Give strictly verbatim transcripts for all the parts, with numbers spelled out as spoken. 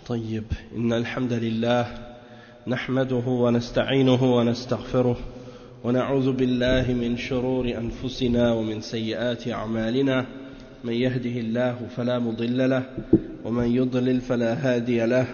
طيب إن الحمد لله نحمده ونستعينه ونستغفره ونعوذ بالله من شرور أنفسنا ومن سيئات أعمالنا من يهده الله فلا مضل له ومن يضلل فلا هادي له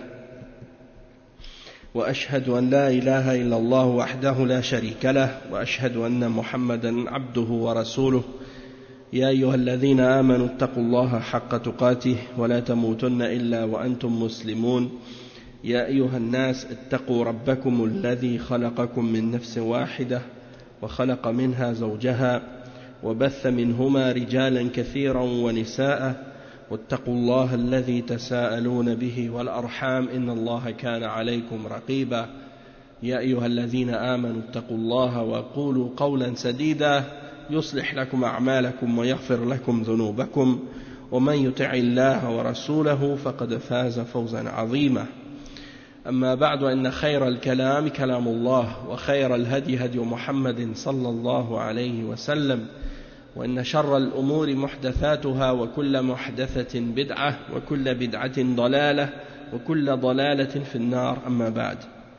وأشهد أن لا إله إلا الله وحده لا شريك له وأشهد أن محمدا عبده ورسوله يا أيها الذين آمنوا اتقوا الله حق تقاته ولا تموتن إلا وأنتم مسلمون يا أيها الناس اتقوا ربكم الذي خلقكم من نفس واحدة وخلق منها زوجها وبث منهما رجالا كثيرا ونساء واتقوا الله الذي تساءلون به والأرحام إن الله كان عليكم رقيبا يا أيها الذين آمنوا اتقوا الله وقولوا قولا سديدا يصلح لكم أعمالكم ويغفر لكم ذنوبكم ومن يطع الله ورسوله فقد فاز فوزا عظيما أما بعد إن خير الكلام كلام الله وخير الهدي هدي محمد صلى الله عليه وسلم وإن شر الأمور محدثاتها وكل محدثة بدعة وكل بدعة ضلالة وكل ضلالة في النار أما بعد.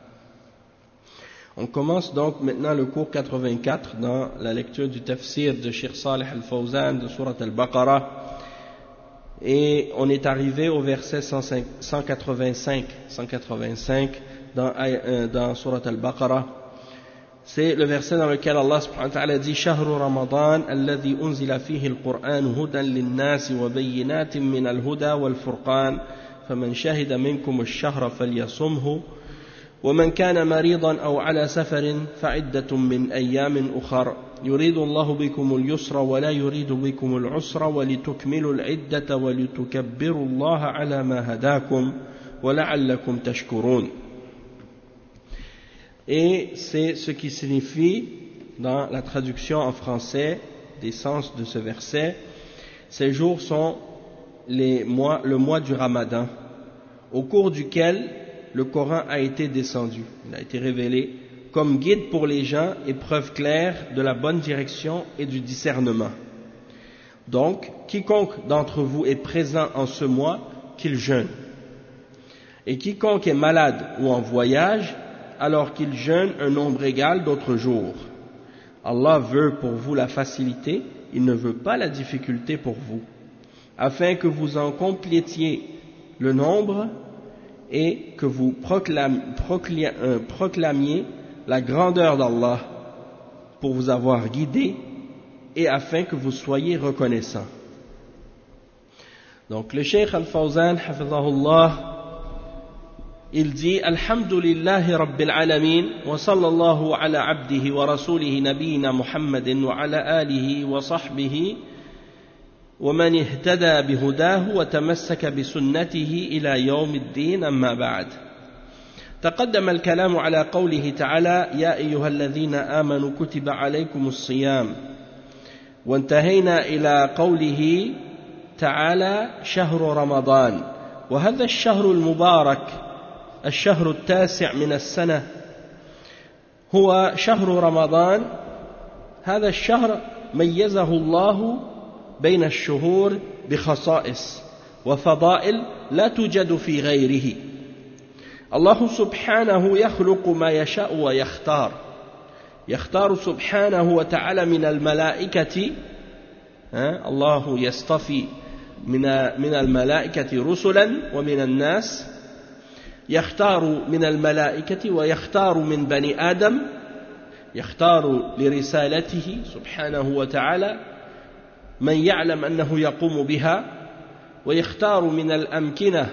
On commence donc maintenant le cours quatre-vingt-quatre dans la lecture du tafsir de Cheikh Salih Al-Fawzan de Surat Al-Baqarah et on est arrivé au verset cent quatre-vingt-cinq dans, dans Surat Al-Baqarah. C'est le verset dans lequel Allah subhanahu wa ta'ala dit Shahru Ramadan alladhi unzila fihi al-Qur'an hudan lin-nasi wa bayyinatin min al-huda wal-furqan faman shahida minkum ash-shahra falyasumhu ومن كان مريضا أو على سفر فعدة من أيام أخر يريد الله بكم اليسر ولا يريد بكم العسر ولتكملوا العدة ولتكبروا الله على ما هداكم ولعلكم تشكرون. Et c'est ce qui signifie dans la traduction en français des sens de ce verset. Ces jours sont les mois, le mois du Ramadan au cours duquel le Coran a été descendu, il a été révélé comme guide pour les gens et preuve claire de la bonne direction et du discernement. Donc, quiconque d'entre vous est présent en ce mois, qu'il jeûne. Et quiconque est malade ou en voyage, alors qu'il jeûne un nombre égal d'autres jours. Allah veut pour vous la facilité, il ne veut pas la difficulté pour vous, afin que vous en complétiez le nombre et que vous proclamiez, proclamiez la grandeur d'Allah pour vous avoir guidé et afin que vous soyez reconnaissants. Donc le Cheikh Al-Fawzan, hafidhahullah, il dit Alhamdulillahi Rabbil Alamin wa sallallahu ala abdihi wa rasulihi nabiyina Muhammadin wa ala alihi wa sahbihi ومن اهتدى بهداه وتمسك بسنته إلى يوم الدين أما بعد. تقدم الكلام على قوله تعالى يا أيها الذين آمنوا كتب عليكم الصيام وانتهينا إلى قوله تعالى شهر رمضان وهذا الشهر المبارك الشهر التاسع من السنة هو شهر رمضان. هذا الشهر ميزه الله بين الشهور بخصائص وفضائل لا توجد في غيره. الله سبحانه يخلق ما يشاء ويختار يختار سبحانه وتعالى من الملائكة الله يصطفي من من الملائكة رسلا ومن الناس يختار من الملائكة ويختار من بني آدم يختار لرسالته سبحانه وتعالى من يعلم أنه يقوم بها ويختار من الأمكنة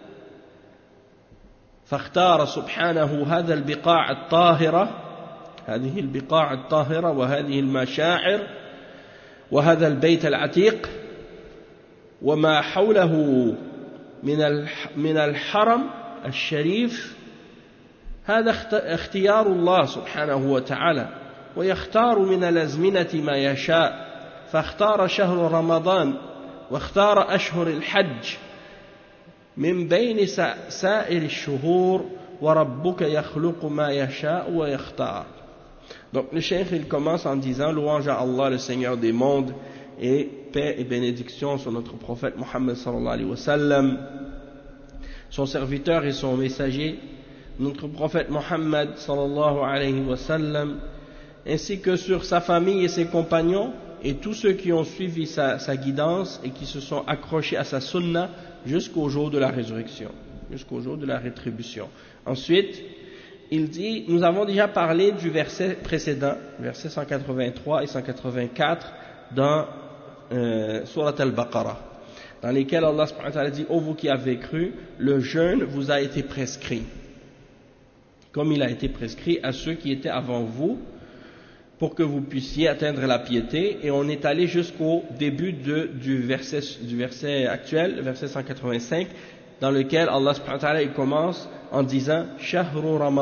فاختار سبحانه هذا البقاع الطاهرة هذه البقاع الطاهرة وهذه المشاعر وهذا البيت العتيق وما حوله من من الحرم الشريف. هذا اختيار الله سبحانه وتعالى ويختار من الأزمنة ما يشاء فاختار شهر رمضان واختار أشهر الحج من بين سائر الشهور وربك يخلق ما يشاء ويختار. Donc le cheikh il commence en disant louange à Allah le Seigneur des mondes et paix et bénédiction sur notre prophète Mohammed sallallahu alayhi wa sallam, son serviteur et son messager, notre prophète Mohammed sallallahu alayhi wa sallam, ainsi que sur sa famille et ses compagnons et tous ceux qui ont suivi sa, sa guidance et qui se sont accrochés à sa sunna jusqu'au jour de la résurrection, jusqu'au jour de la rétribution. Ensuite, il dit, nous avons déjà parlé du verset précédent, verset cent quatre-vingt-trois et cent quatre-vingt-quatre dans euh, Surat al-Baqarah, dans lesquels Allah subhanahu wa ta'ala dit, ô vous qui avez cru, le jeûne vous a été prescrit, comme il a été prescrit à ceux qui étaient avant vous, pour que vous puissiez atteindre la piété. Et on est allé jusqu'au début de, du, verset, du verset actuel, le verset cent quatre-vingt-cinq, dans lequel Allah subhanahu wa ta'ala il commence en disant « Shahru Ramadan ».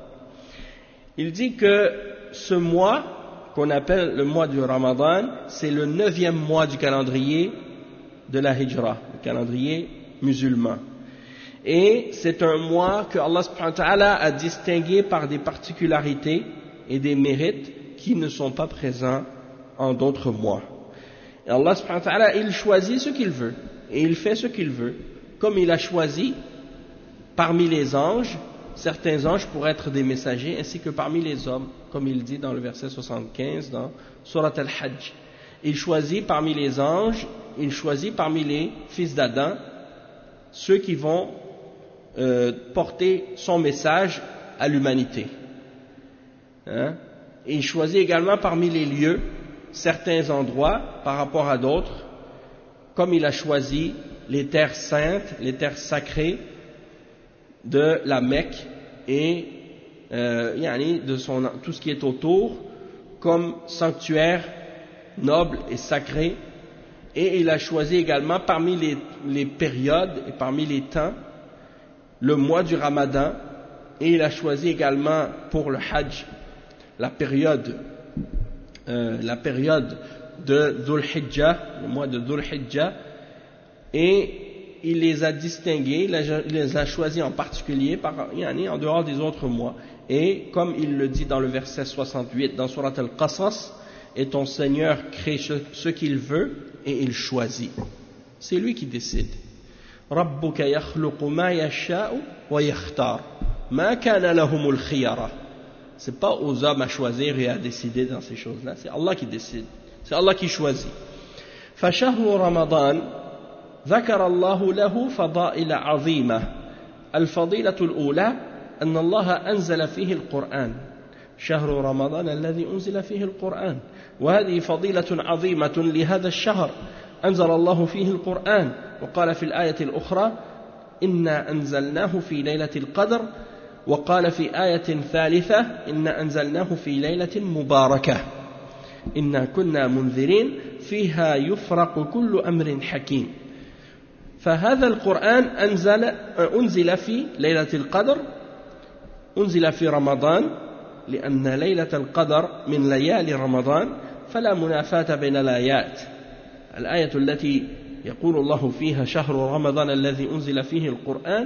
Il dit que ce mois, qu'on appelle le mois du Ramadan, c'est le neuvième mois du calendrier de la Hijra, le calendrier musulman. Et c'est un mois que Allah subhanahu wa ta'ala a distingué par des particularités et des mérites qui ne sont pas présents en d'autres mois. Et Allah subhanahu wa ta'ala, il choisit ce qu'il veut, et il fait ce qu'il veut, comme il a choisi parmi les anges, certains anges pour être des messagers, ainsi que parmi les hommes, comme il dit dans le verset soixante-quinze dans Surat al-Hajj. Il choisit parmi les anges, il choisit parmi les fils d'Adam, ceux qui vont euh, porter son message à l'humanité. Hein? Et il choisit également parmi les lieux certains endroits par rapport à d'autres, comme il a choisi les terres saintes, les terres sacrées de la Mecque et euh, yani de son, tout ce qui est autour comme sanctuaire noble et sacré. Et il a choisi également parmi les, les périodes et parmi les temps le mois du Ramadan, et il a choisi également pour le Hajj la période, euh, la période de Dhul Hijjah, le mois de Dhul Hijjah, et il les a distingués, il les a choisis en particulier par, yani, en dehors des autres mois. Et comme il le dit dans le verset soixante-huit dans Surat al-Qasas, et ton Seigneur crée ce, ce qu'il veut et il choisit. C'est lui qui décide. Rabbuka yakhluqu ma yasha'u wa yakhtar ma kana lahumul khiyara. C'est pas aux hommes à choisir et à décider dans ces choses-là, c'est Allah qui décide, c'est Allah qui choisit. فشهر رمضان ذكر الله له فضائل عظيمة. الفضيلة الأولى أن الله أنزل فيه القرآن، شهر رمضان الذي أنزل فيه القرآن، وهذه فضيلة عظيمة لهذا الشهر، أنزل الله فيه القرآن، وقال في الآية الأخرى إنا أنزلناه في ليلة القدر، وقال في آية ثالثة إنا أنزلناه في ليلة مباركة إنا كنا منذرين فيها يفرق كل أمر حكيم. فهذا القرآن أنزل, أنزل في ليلة القدر، أنزل في رمضان، لأن ليلة القدر من ليالي رمضان، فلا منافاة بين الآيات. الآية التي يقول الله فيها شهر رمضان الذي أنزل فيه القرآن،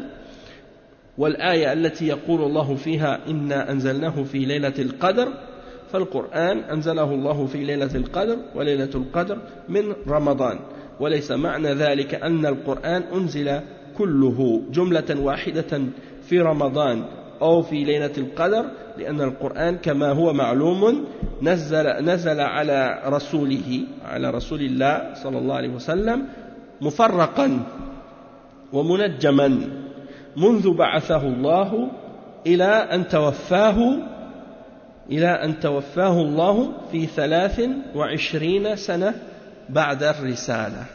والآية التي يقول الله فيها إنا أنزلناه في ليلة القدر، فالقرآن أنزله الله في ليلة القدر، وليلة القدر من رمضان، وليس معنى ذلك أن القرآن أنزل كله جملة واحدة في رمضان أو في ليلة القدر، لأن القرآن كما هو معلوم نزل, نزل على رسوله على رسول الله صلى الله عليه وسلم مفرقا ومنجما منذ بعثه الله إلى أن توفاه إلى أن توفاه الله في ثلاث وعشرين سنة بعد الرسالة.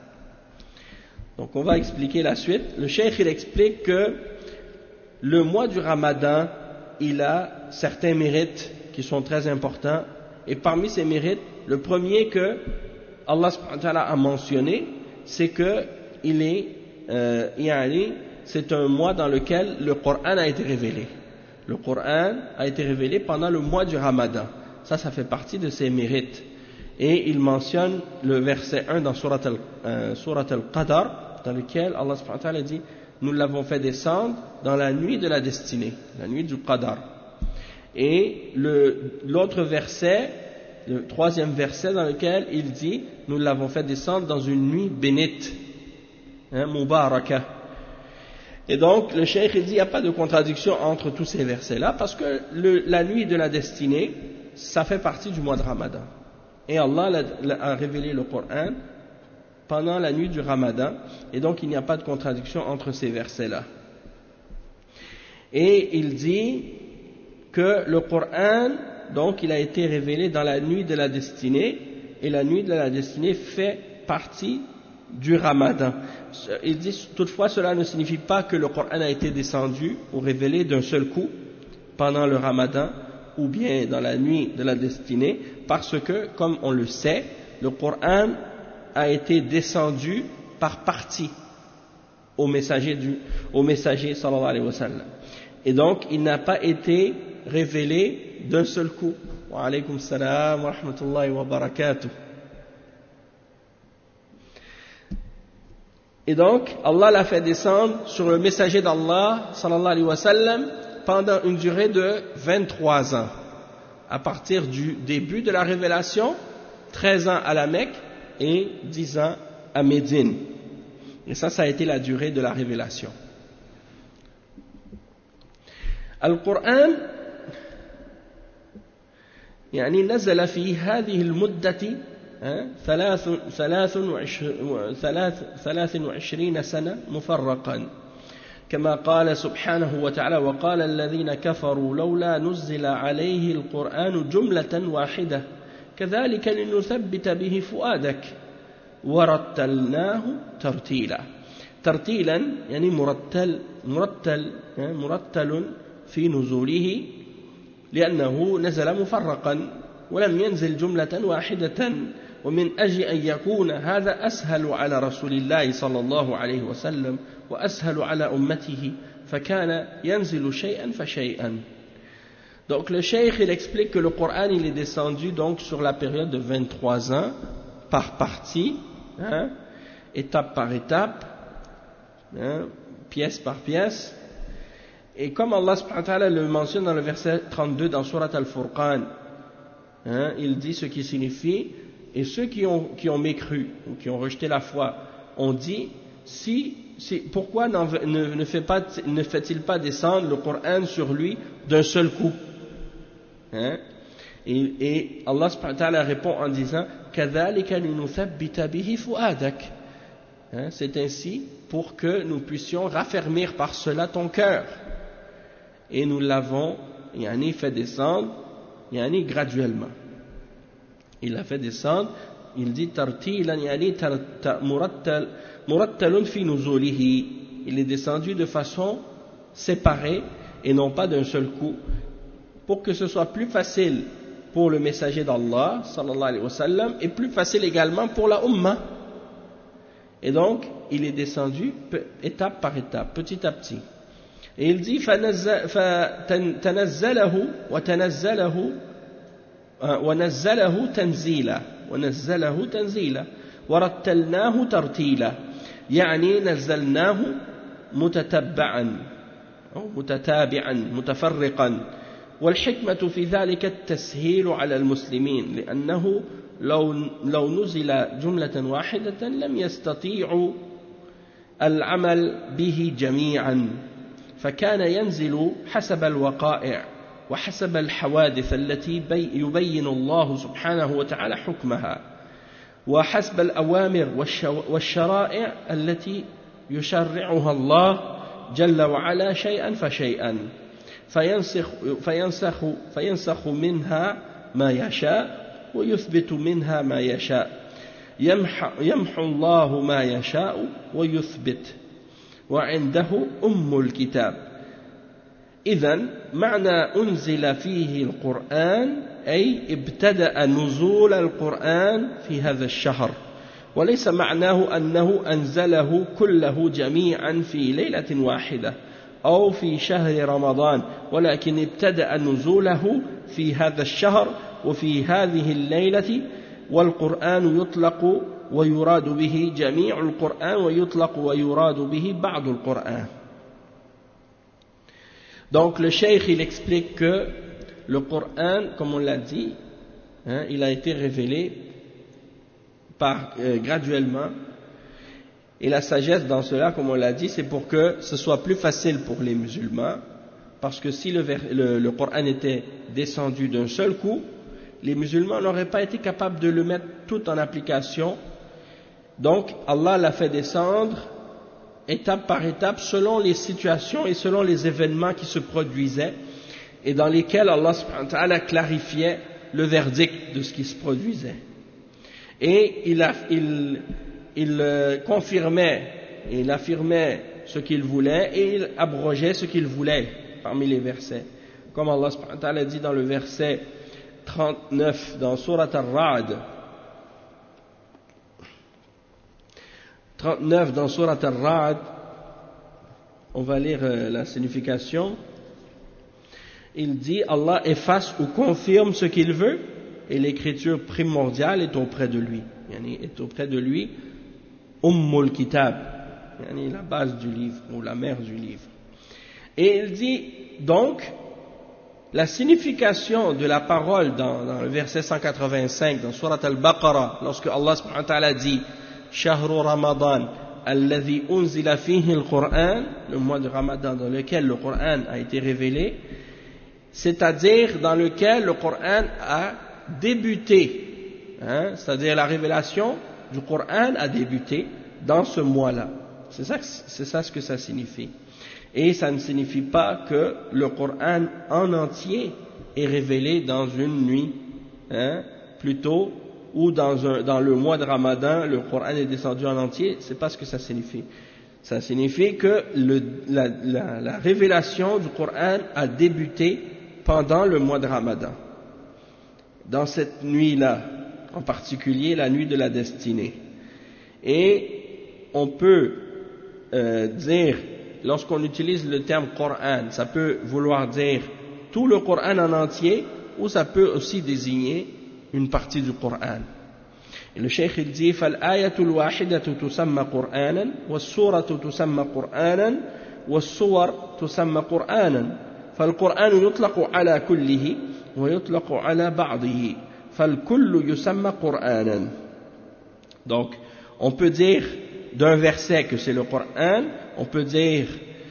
Donc on va expliquer la suite. Le cheikh il explique que le mois du Ramadan il a certains mérites qui sont très importants, et parmi ces mérites, le premier que Allah subhanahu wa ta'ala a mentionné, c'est que il est euh, yani, c'est un mois dans lequel le Coran a été révélé. Le Coran a été révélé pendant le mois du Ramadan. Ça, ça fait partie de ses mérites. Et il mentionne le verset un dans Surat al-Qadr, dans lequel Allah subhanahu wa ta'ala dit « Nous l'avons fait descendre dans la nuit de la destinée, la nuit du Qadr ». Et le, l'autre verset, le troisième verset dans lequel il dit « Nous l'avons fait descendre dans une nuit bénite, hein, Mubarakah ». Et donc, le cheikh il dit, il n'y a pas de contradiction entre tous ces versets-là, parce que le, la nuit de la destinée, ça fait partie du mois de Ramadan. Et Allah l'a, l'a, a révélé le Coran pendant la nuit du Ramadan, et donc il n'y a pas de contradiction entre ces versets-là. Et il dit que le Coran, donc, il a été révélé dans la nuit de la destinée, et la nuit de la destinée fait partie du Ramadan. Il dit toutefois, cela ne signifie pas que le Coran a été descendu ou révélé d'un seul coup pendant le Ramadan ou bien dans la nuit de la destinée, parce que, comme on le sait, le Coran a été descendu par partie au messager du, au messager sallallahu alayhi wa sallam. Et donc, il n'a pas été révélé d'un seul coup. Wa alaykum salam wa rahmatullahi wa barakatuh. Et donc, Allah l'a fait descendre sur le messager d'Allah, sallallahu alayhi wa sallam, pendant une durée de vingt-trois ans. À partir du début de la révélation, treize ans à la Mecque et dix ans à Médine. Et ça, ça a été la durée de la révélation. Al-Qur'an, يعني نزل في هذه المدة ثلاث ثلاث ثلاث ثلاث وعشرين سنة مفرقا كما قال سبحانه وتعالى وقال الذين كفروا لولا نزل عليه القرآن جملة واحدة كذلك لنثبت به فؤادك ورتلناه ترتيلا ترتيلا يعني مرتل مرتل مرتل في نزوله لأنه نزل مفرقا ولم ينزل جملة واحدة ومن أجل أن يكون هذا أسهل على رسول الله صلى الله عليه وسلم وأسهل على أمته فكان ينزل شيئا فشيئا. Donc le cheikh il explique que le Coran il est descendu donc sur la période de vingt-trois ans par partie, hein, étape par étape, hein, pièce par pièce. Et comme Allah subhanahu wa ta'ala le mentionne dans le verset trente-deux dans Surat Al-Furqan, hein, il dit ce qui signifie, et ceux qui ont, qui ont mécru, ou qui ont rejeté la foi, ont dit, si, si, pourquoi ne, ne, fait pas, ne fait-il pas descendre le Coran sur lui d'un seul coup, hein? et, et Allah subhanahu wa ta'ala répond en disant, كَذَلِكَ لِنُثَبِّتَ بِهِ فُؤَادَكَ, hein, c'est ainsi pour que nous puissions raffermir par cela ton cœur. Et nous l'avons yani, fait descendre yani, graduellement. Il l'a fait descendre, il dit tartilan yani murattal murattalun fi nuzulihi. Il est descendu de façon séparée et non pas d'un seul coup, pour que ce soit plus facile pour le messager d'Allah sallallahu alayhi wa sallam et plus facile également pour la ummah. Et donc il est descendu étape par étape, petit à petit. Et il dit فَتَنَزَّلَهُ وَتَنَزَّلَهُ وَنَزَّلَهُ تَنزِيلًا وَنَزَّلَهُ تَنزِيلًا وَرَتَّلْنَاهُ تَرْتِيلًا يعني نزلناه متتبعا أو متتابعا متفرقا والحكمة في ذلك التسهيل على المسلمين لأنه لو لو نزل جملة واحدة لم يستطيعوا العمل به جميعا فكان ينزل حسب الوقائع وحسب الحوادث التي يبين الله سبحانه وتعالى حكمها وحسب الأوامر والشرائع التي يشرعها الله جل وعلا شيئا فشيئا فينسخ, فينسخ, فينسخ منها ما يشاء ويثبت منها ما يشاء يمحو, يمحو الله ما يشاء ويثبت وعنده أم الكتاب. إذن معنى أنزل فيه القرآن أي ابتدأ نزول القرآن في هذا الشهر وليس معناه أنه أنزله كله جميعا في ليلة واحدة أو في شهر رمضان ولكن ابتدأ نزوله في هذا الشهر وفي هذه الليلة والقرآن يطلق ويراد به جميع القرآن ويطلق ويراد به بعض القرآن. Donc le cheikh il explique que le Coran, comme on l'a dit, hein, il a été révélé par, euh, graduellement Et la sagesse dans cela, comme on l'a dit, c'est pour que ce soit plus facile pour les musulmans, parce que si le, le, le Coran était descendu d'un seul coup, les musulmans n'auraient pas été capables de le mettre tout en application. Donc Allah l'a fait descendre étape par étape selon les situations et selon les événements qui se produisaient et dans lesquels Allah subhanahu wa ta'ala clarifiait le verdict de ce qui se produisait. Et il, a, il, il euh, confirmait, il affirmait ce qu'il voulait et il abrogeait ce qu'il voulait parmi les versets. Comme Allah subhanahu wa ta'ala dit dans le verset trente-neuf dans Surat Ar-Ra'd, trente-neuf dans Surat Ar-Ra'd, on va lire euh, la signification. Il dit Allah efface ou confirme ce qu'il veut et l'écriture primordiale est auprès de lui. Yani, est auprès de lui Ummul Kitab, yani, la base du livre ou la mère du livre. Et il dit donc la signification de la parole dans, dans le verset cent quatre-vingt-cinq dans Surat Al-Baqarah, lorsque Allah subhanahu wa ta'ala dit Shahru Ramadan alladhi unzila fihi al-Qur'an, le mois de Ramadan dans lequel le Qur'an a été révélé, c'est-à-dire dans lequel le Qur'an a débuté, hein, c'est-à-dire la révélation du Qur'an a débuté dans ce mois-là. C'est ça, c'est ça ce que ça signifie. Et ça ne signifie pas que le Qur'an en entier est révélé dans une nuit, hein, plutôt, ou dans, un, dans le mois de Ramadan, le Qur'an est descendu en entier. C'est pas ce que ça signifie. Ça signifie que le, la, la, la révélation du Qur'an a débuté pendant le mois de Ramadan. Dans cette nuit-là, en particulier la nuit de la destinée. Et on peut euh, dire, lorsqu'on utilise le terme Coran, ça peut vouloir dire tout le Coran en entier, ou ça peut aussi désigner une partie du Coran. Et le cheikh il dit فالآية الواحدة تسمى قرآنا والسورة تسمى قرآنا والسور تسمى قرآنا فالقرآن يطلق على كله ويطلق على بعضه فالكل يسمى قرآنا. Donc on peut dire d'un verset que c'est le Coran, on peut dire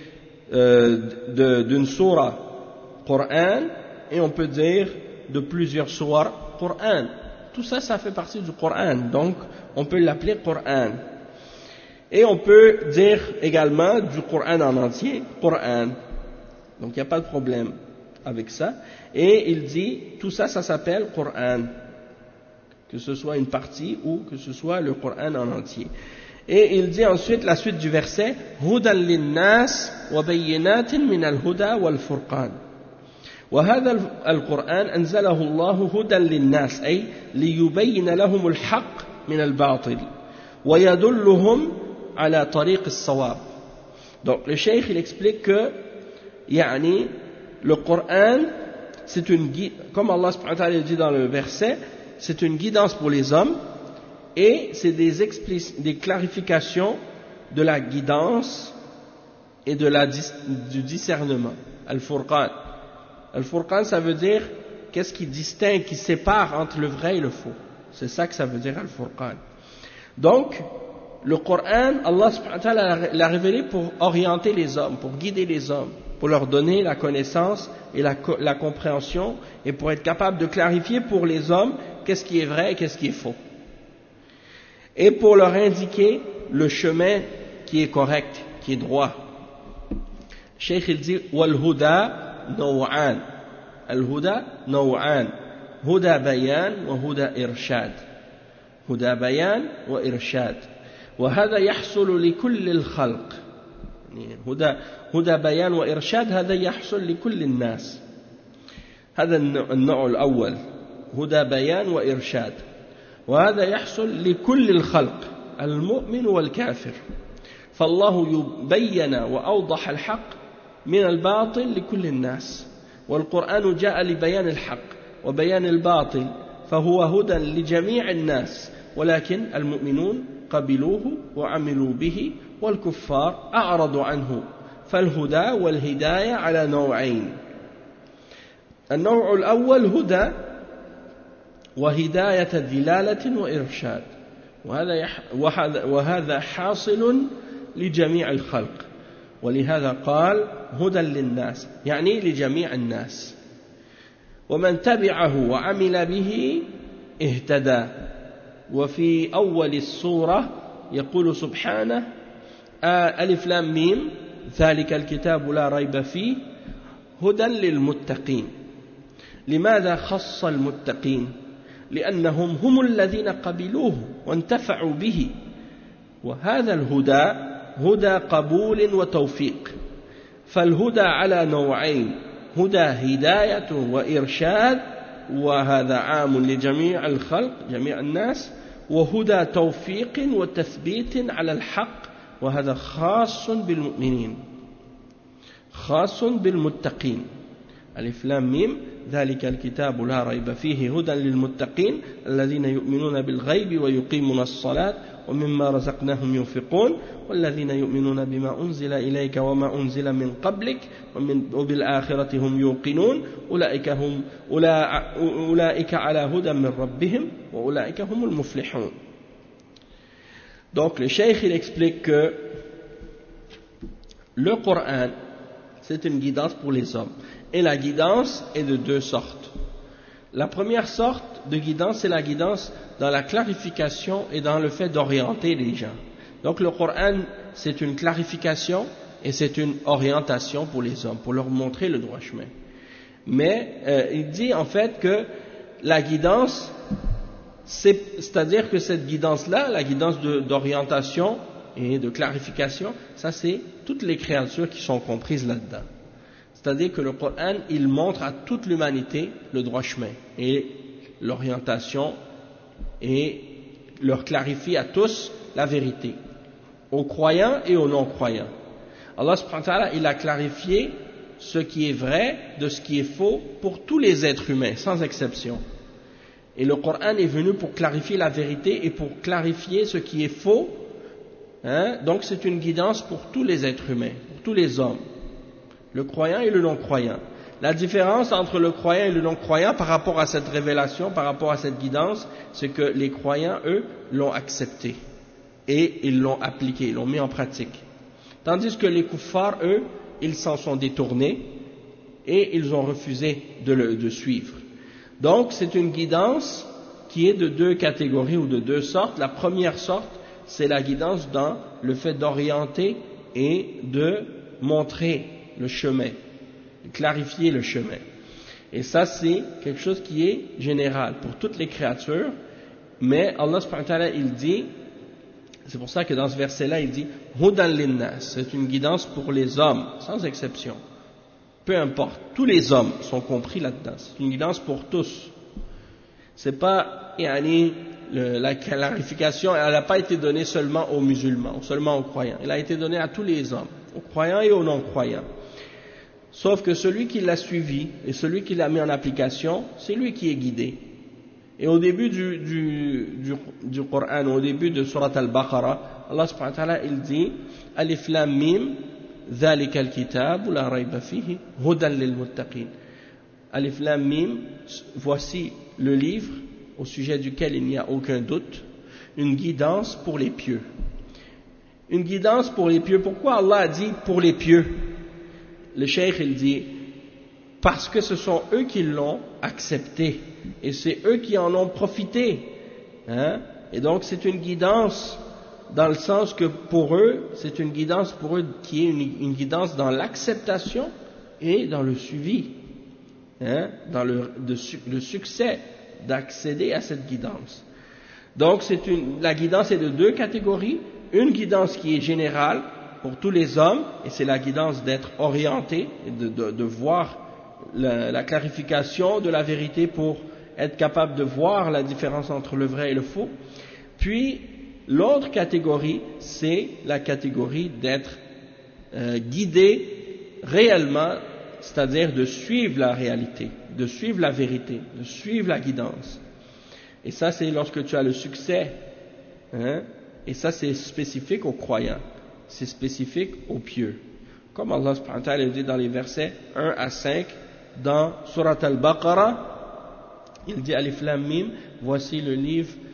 euh, d'une sourate Coran et on peut dire de plusieurs sourates Coran. Tout ça, ça fait partie du Coran, donc on peut l'appeler Coran. Et on peut dire également du Coran en entier, Coran. Donc il n'y a pas de problème avec ça. Et il dit, tout ça, ça s'appelle Coran. Que ce soit une partie ou que ce soit le Coran en entier. Et il dit ensuite la suite du verset, Hudan linnas wa bayyinatin min al-huda wal furqan. وهذا القرآن أنزله الله هدى للناس أي ليبين لهم الحق من الباطل ويدلهم على طريق الصواب. Donc le cheikh il explique que يعني, le Coran c'est une guide, comme Allah subhanahu wa ta'ala dit dans le verset, c'est une guidance pour les hommes et c'est des, explic- des clarifications de la guidance et de la, du discernement. Al-Furqan. Al-Furqan, ça veut dire qu'est-ce qui distingue, qui sépare entre le vrai et le faux. C'est ça que ça veut dire Al-Furqan. Donc, le Coran, Allah subhanahu wa ta'ala l'a révélé pour orienter les hommes, pour guider les hommes, pour leur donner la connaissance et la, la compréhension et pour être capable de clarifier pour les hommes qu'est-ce qui est vrai et qu'est-ce qui est faux. Et pour leur indiquer le chemin qui est correct, qui est droit. Cheikh il dit Wal-Huda نوعان الهدى نوعان هدى بيان وهدى إرشاد هدى بيان وإرشاد وهذا يحصل لكل الخلق يعني هدى هدى بيان وإرشاد هذا يحصل لكل الناس هذا النوع الأول هدى بيان وإرشاد وهذا يحصل لكل الخلق المؤمن والكافر فالله يبين وأوضح الحق من الباطل لكل الناس والقرآن جاء لبيان الحق وبيان الباطل فهو هدى لجميع الناس ولكن المؤمنون قبلوه وعملوا به والكفار أعرضوا عنه فالهدى والهداية على نوعين النوع الأول هدى وهداية دلالة وإرشاد وهذا حاصل لجميع الخلق ولهذا قال هدى للناس يعني لجميع الناس ومن تبعه وعمل به اهتدى. وفي أول السورة يقول سبحانه ألف لام ميم ذلك الكتاب لا ريب فيه هدى للمتقين. لماذا خص المتقين؟ لأنهم هم الذين قبلوه وانتفعوا به، وهذا الهدى هدى قبول وتوفيق. فالهدى على نوعين، هدى هداية وإرشاد وهذا عام لجميع الخلق جميع الناس، وهدى توفيق وتثبيت على الحق وهذا خاص بالمؤمنين خاص بالمتقين. ألف لام ميم ذلك الكتاب لا ريب فيه هدى للمتقين الذين يؤمنون بالغيب ويقيمون الصلاة ومما رزقناهم ينفقون والذين يؤمنون بما أنزل إليك وما أنزل من قبلك وبالآخرة هم يوقنون أولئك, هم أولئك على هدى من ربهم وأولئك هم المفلحون. Donc le cheikh il explique que le Coran c'est une guidance pour les hommes et la guidance est de deux sortes. La première sorte de guidance c'est la guidance dans la clarification et dans le fait d'orienter les gens. Donc le Coran c'est une clarification et c'est une orientation pour les hommes, pour leur montrer le droit chemin. Mais euh, il dit en fait que la guidance, c'est, c'est-à-dire que cette guidance-là, la guidance de, d'orientation et de clarification, ça c'est toutes les créatures qui sont comprises là-dedans. C'est-à-dire que le Coran, il montre à toute l'humanité le droit chemin et l'orientation et leur clarifie à tous la vérité, aux croyants et aux non-croyants. Allah subhanahu wa ta'ala, il a clarifié ce qui est vrai de ce qui est faux pour tous les êtres humains, sans exception. Et le Coran est venu pour clarifier la vérité et pour clarifier ce qui est faux. Hein? Donc c'est une guidance pour tous les êtres humains, pour tous les hommes, le croyant et le non-croyant. La différence entre le croyant et le non-croyant par rapport à cette révélation, par rapport à cette guidance, c'est que les croyants, eux, l'ont accepté et ils l'ont appliqué, ils l'ont mis en pratique. Tandis que les kuffars, eux, ils s'en sont détournés et ils ont refusé de le de suivre. Donc c'est une guidance qui est de deux catégories ou de deux sortes. La première sorte, c'est la guidance dans le fait d'orienter et de montrer le chemin, de clarifier le chemin. Et ça c'est quelque chose qui est général pour toutes les créatures, mais Allah subhanahu wa ta'ala il dit, c'est pour ça que dans ce verset-là il dit Hudan linnas, c'est une guidance pour les hommes, sans exception. Peu importe, tous les hommes sont compris là-dedans. C'est une guidance pour tous. C'est pas, yani, le, la clarification, elle n'a pas été donnée seulement aux musulmans, seulement aux croyants. Elle a été donnée à tous les hommes, aux croyants et aux non-croyants. Sauf que celui qui l'a suivi et celui qui l'a mis en application, c'est lui qui est guidé. Et au début du, du, du, du Coran, au début de Surat Al-Baqarah, Allah subhanahu wa ta'ala, il dit Alif Lam Mim ذلك الكتاب لا ريب فيه هدى للمتقين. Alif Lam Mim, voici le livre au sujet duquel il n'y a aucun doute, une guidance pour les pieux. Une guidance pour les pieux. Pourquoi Allah a dit pour les pieux? Le cheikh il dit parce que ce sont eux qui l'ont accepté et c'est eux qui en ont profité, hein? Et donc c'est une guidance dans le sens que pour eux, c'est une guidance pour eux qui est une, une guidance dans l'acceptation et dans le suivi, hein, dans le, de, le succès d'accéder à cette guidance. Donc c'est une, la guidance est de deux catégories, une guidance qui est générale pour tous les hommes, et c'est la guidance d'être orienté, et de, de, de voir la, la clarification de la vérité pour être capable de voir la différence entre le vrai et le faux. Puis l'autre catégorie, c'est la catégorie d'être euh, guidé réellement, c'est-à-dire de suivre la réalité, de suivre la vérité, de suivre la guidance. Et ça, c'est lorsque tu as le succès, hein, et ça, c'est spécifique aux croyants, c'est spécifique aux pieux. Comme Allah subhanahu wa ta'ala dit dans les versets un à cinq, dans Surat Al-Baqarah, il dit Alif Lam Mim, voici le livre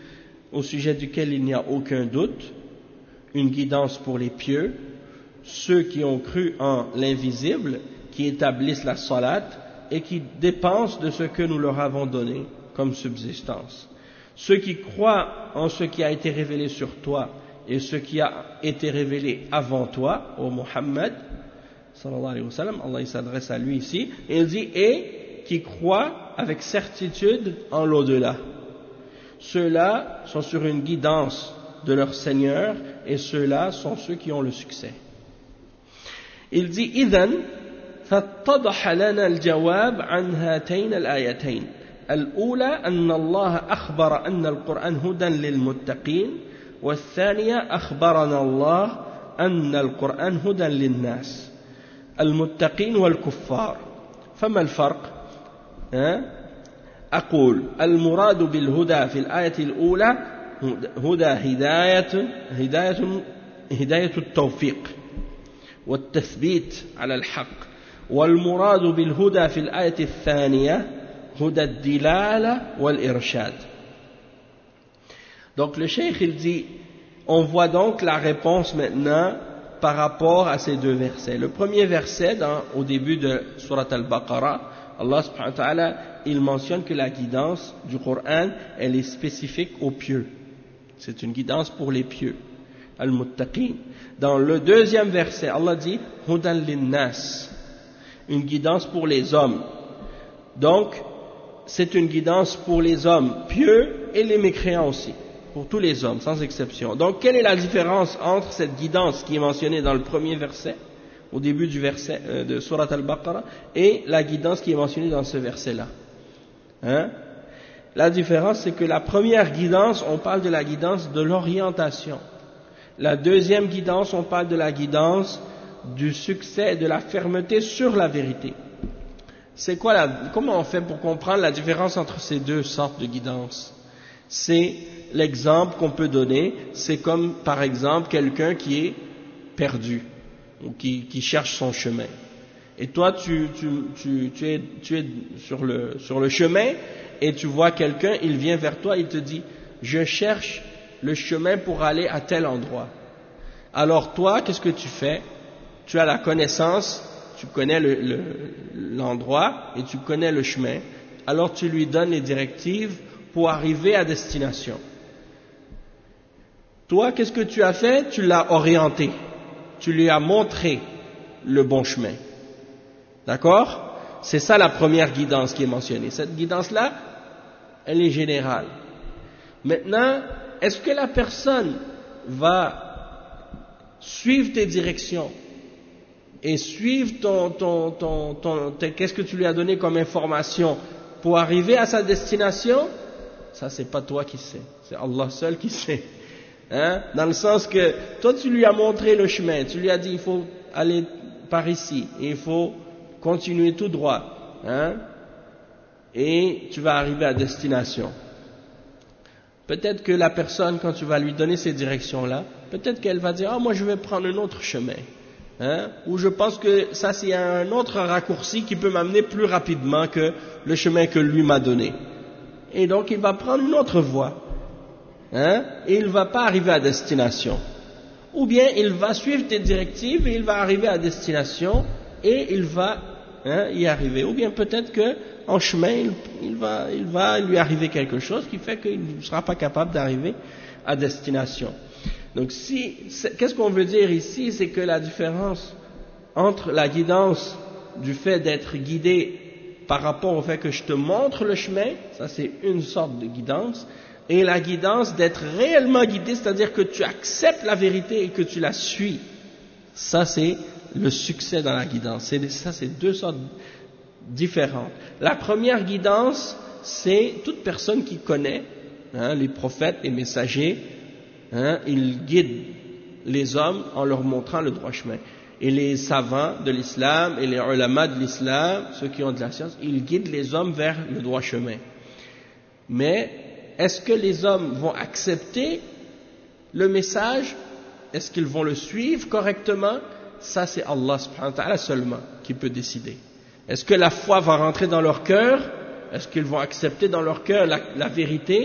au sujet duquel il n'y a aucun doute, une guidance pour les pieux, ceux qui ont cru en l'invisible, qui établissent la salat et qui dépensent de ce que nous leur avons donné comme subsistance. Ceux qui croient en ce qui a été révélé sur toi et ce qui a été révélé avant toi, ô Muhammad, sallallahu alayhi wa sallam, Allah il s'adresse à lui ici, et il dit, et qui croient avec certitude en l'au-delà. Ceux-là sont sur une guidance de leur Seigneur, et ceux-là sont ceux qui ont le succès. Il dit, إذن فاتضح لنا الجواب عن هاتين الآيتين. الأولى أن الله أخبر أن القرآن هدى للمتقين، والثانية أخبرنا الله أن القرآن هدى للناس المتقين والكفار. فما الفرق؟ أقول المراد بالهدى في الآية الأولى هدى هداية هداية هداية التوفيق والتثبيت على الحق، والمراد بالهدى في الآية الثانية هدى الدلالة والإرشاد. Donc le cheikh il dit, on voit donc la réponse maintenant par rapport à ces deux versets. Le premier verset, dans, au début de Surat Al-Baqarah, Allah subhanahu wa ta'ala, il mentionne que la guidance du Coran, elle est spécifique aux pieux. C'est une guidance pour les pieux, Al-Muttaqin. Dans le deuxième verset, Allah dit, Hudan lin-nas, une guidance pour les hommes. Donc, c'est une guidance pour les hommes pieux et les mécréants aussi, pour tous les hommes, sans exception. Donc, quelle est la différence entre cette guidance qui est mentionnée dans le premier verset, au début du verset euh, de Surat Al-Baqarah, et la guidance qui est mentionnée dans ce verset-là? Hein? La différence, c'est que la première guidance, on parle de la guidance de l'orientation. La deuxième guidance, on parle de la guidance du succès et de la fermeté sur la vérité. C'est quoi la, comment on fait pour comprendre la différence entre ces deux sortes de guidance? C'est l'exemple qu'on peut donner, c'est comme par exemple quelqu'un qui est perdu ou qui, qui cherche son chemin. Et toi, tu, tu, tu, tu, es, tu es sur le, sur le chemin et tu vois quelqu'un, il vient vers toi, il te dit « Je cherche le chemin pour aller à tel endroit. » Alors toi, qu'est-ce que tu fais? Tu as la connaissance, tu connais le, le, l'endroit et tu connais le chemin. Alors tu lui donnes les directives pour arriver à destination. Toi, qu'est-ce que tu as fait? Tu l'as orienté. Tu lui as montré le bon chemin. D'accord? C'est ça la première guidance qui est mentionnée. Cette guidance-là, elle est générale. Maintenant, est-ce que la personne va suivre tes directions et suivre ton, ton, ton, ton, ton qu'est-ce que tu lui as donné comme information pour arriver à sa destination? Ça, c'est pas toi qui sais, c'est Allah seul qui sait. Hein? Dans le sens que toi, tu lui as montré le chemin, tu lui as dit il faut aller par ici, et il faut continuer tout droit, hein? Et tu vas arriver à destination. Peut-être que la personne, quand tu vas lui donner ces directions-là, peut-être qu'elle va dire « Ah, moi je vais prendre un autre chemin. Hein? » Ou je pense que ça c'est un autre raccourci qui peut m'amener plus rapidement que le chemin que lui m'a donné. Et donc il va prendre une autre voie. Hein? Et il ne va pas arriver à destination. Ou bien il va suivre tes directives et il va arriver à destination et il va hein, y arriver. Ou bien peut-être que en chemin, il, il, va, il va lui arriver quelque chose qui fait qu'il ne sera pas capable d'arriver à destination. Donc, si, qu'est-ce qu'on veut dire ici? C'est que la différence entre la guidance du fait d'être guidé par rapport au fait que je te montre le chemin, ça c'est une sorte de guidance, et la guidance d'être réellement guidé, c'est-à-dire que tu acceptes la vérité et que tu la suis, ça c'est le succès dans la guidance. C'est, ça c'est deux sortes différentes. La première guidance, c'est toute personne qui connaît hein, les prophètes, les messagers, hein, ils guident les hommes en leur montrant le droit chemin. Et les savants de l'islam et les ulama de l'islam, ceux qui ont de la science, ils guident les hommes vers le droit chemin. Mais est-ce que les hommes vont accepter le message? Est-ce qu'ils vont le suivre correctement? Ça c'est Allah subhanahu wa ta'ala seulement qui peut décider. Est-ce que la foi va rentrer dans leur cœur? Est-ce qu'ils vont accepter dans leur cœur la, la vérité?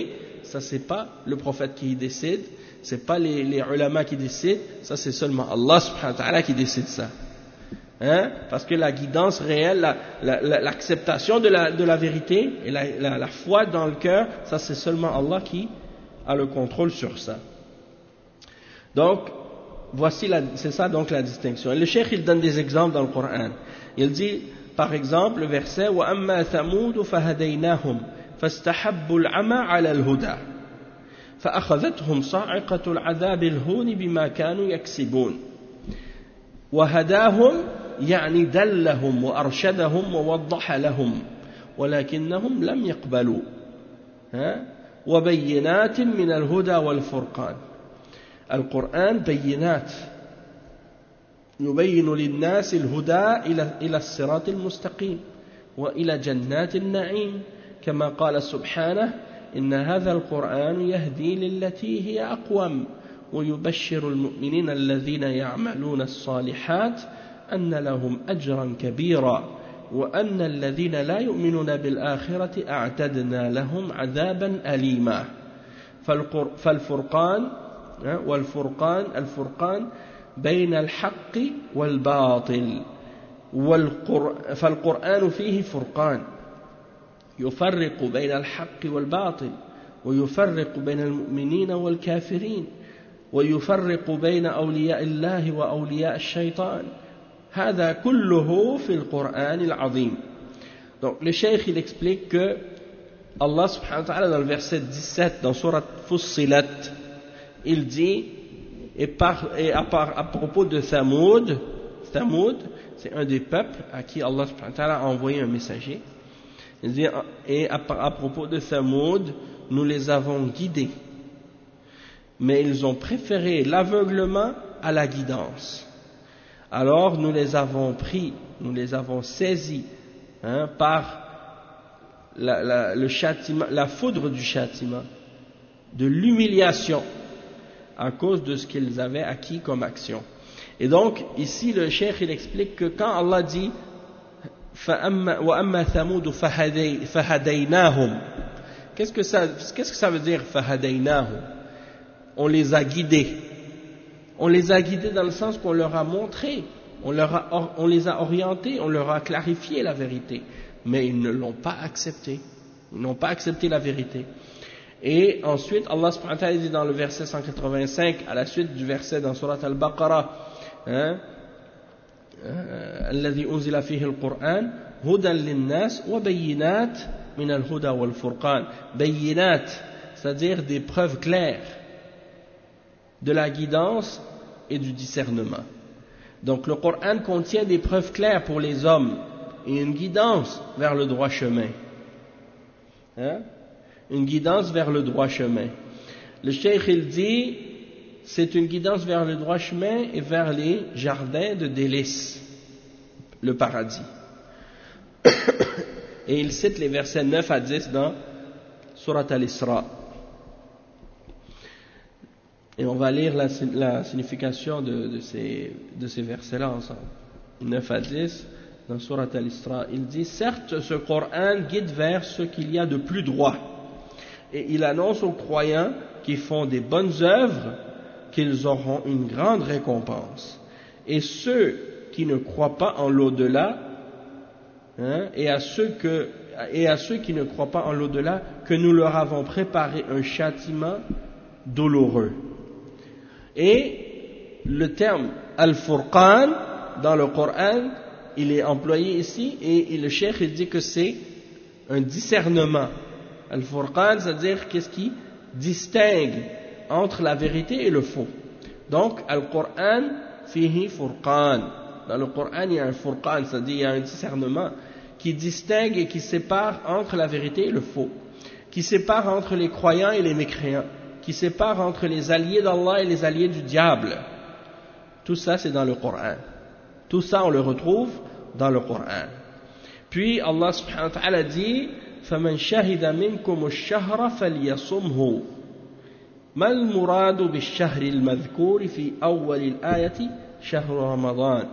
ça c'est pas le prophète qui décide, c'est pas les, les ulama qui décident, ça c'est seulement Allah subhanahu wa ta'ala qui décide ça. Hein? Parce que la guidance réelle, la, la, la, l'acceptation de la, de la vérité et la, la, la foi dans le cœur, ça c'est seulement Allah qui a le contrôle sur ça. Donc, voici la, c'est ça donc la distinction. Et le cheikh il donne des exemples dans le Coran. Il dit, par exemple, le verset وَأَمَّا ثَمُودُ فَهَدَيْنَاهُمْ فَاسْتَحَبُّوا الْعَمَى عَلَى الْهُدَى فَأَخَذَتْهُمْ صَاعِقَةُ الْعَذَابِ الْهُونِ بِمَا كَانوا يَكْسِبُونَ وَهَدَاهُمْ يعني دلهم وأرشدهم ووضح لهم ولكنهم لم يقبلوا وبينات من الهدى والفرقان. القرآن بينات يبين للناس الهدى إلى إلى الصراط المستقيم وإلى جنات النعيم كما قال سبحانه إن هذا القرآن يهدي للتي هي أقوم ويبشر المؤمنين الذين يعملون الصالحات أن لهم أجرا كبيرا وأن الذين لا يؤمنون بالآخرة أعتدنا لهم عذابا أليما. فالفرقان والفرقان الفرقان بين الحق والباطل فالقرآن فيه فرقان يفرق بين الحق والباطل ويفرق بين المؤمنين والكافرين ويفرق بين أولياء الله وأولياء الشيطان هذا كله في القرآن العظيم. Donc le cheikh il explique que Allah subhanahu wa ta'ala dans le verset dix-sept dans sourate Fussilat il dit et, par, et à, par, à propos de Thamoud, Thamoud c'est un des peuples à qui Allah subhanahu wa ta'ala a envoyé un messager. Il dit et à, à propos de Thamoud nous les avons guidés mais ils ont préféré l'aveuglement à la guidance. Alors nous les avons pris, nous les avons saisis hein, par la, la, le châtiment, la foudre du châtiment, de l'humiliation à cause de ce qu'ils avaient acquis comme action. Et donc ici le cheikh il explique que quand Allah dit وَأَمَّا ثَمُودُ فَهَدَيْنَاهُمْ, qu'est-ce que ça, qu'est-ce que ça veut dire فَهَدَيْنَاهُمْ? On les a guidés. On les a guidés dans le sens qu'on leur a montré, on, leur a, on les a orientés, on leur a clarifié la vérité. Mais ils ne l'ont pas accepté. Ils n'ont pas accepté la vérité. Et ensuite, Allah subhanahu wa ta'ala dit dans le verset cent quatre-vingt-cinq, à la suite du verset dans Surat Al-Baqarah, hein, الذي أنزل فيه القرآن هدى للناس وبينات من الهدى والفرقان. بينات, c'est-à-dire des preuves claires de la guidance et du discernement. Donc le Coran contient des preuves claires pour les hommes et une guidance vers le droit chemin. Hein? Une guidance vers le droit chemin. Le cheikh il dit c'est une guidance vers le droit chemin et vers les jardins de délices, le paradis. Et il cite les versets neuf à dix dans Surat Al-Isra. Et on va lire la, la signification de, de ces, de ces versets-là ensemble. neuf à dix, dans Surat Al-Isra, il dit « Certes, ce Coran guide vers ce qu'il y a de plus droit, et il annonce aux croyants qui font des bonnes œuvres qu'ils auront une grande récompense. Et ceux qui ne croient pas en l'au-delà, hein, et, à ceux que, et à ceux qui ne croient pas en l'au-delà, que nous leur avons préparé un châtiment douloureux. » Et le terme Al-Furqan dans le Coran, il est employé ici et le cheikh il dit que c'est un discernement. Al-Furqan, c'est-à-dire qu'est-ce qui distingue entre la vérité et le faux. Donc, Al-Qur'an fihi Furqan. Dans le Coran, il y a un Furqan, c'est-à-dire il y a un discernement qui distingue et qui sépare entre la vérité et le faux, qui sépare entre les croyants et les mécréants, qui sépare entre les alliés d'Allah et les alliés du diable. Tout ça, c'est dans le Coran. Tout ça, on le retrouve dans le Coran. Puis, Allah subhanahu wa ta'ala dit فَمَنْ شَهِدَ مِنْكُمُ الشَّهْرَ فَلْيَصُمْهُ ما المراد بالشهر المذكور في أول الآية شهر رمضان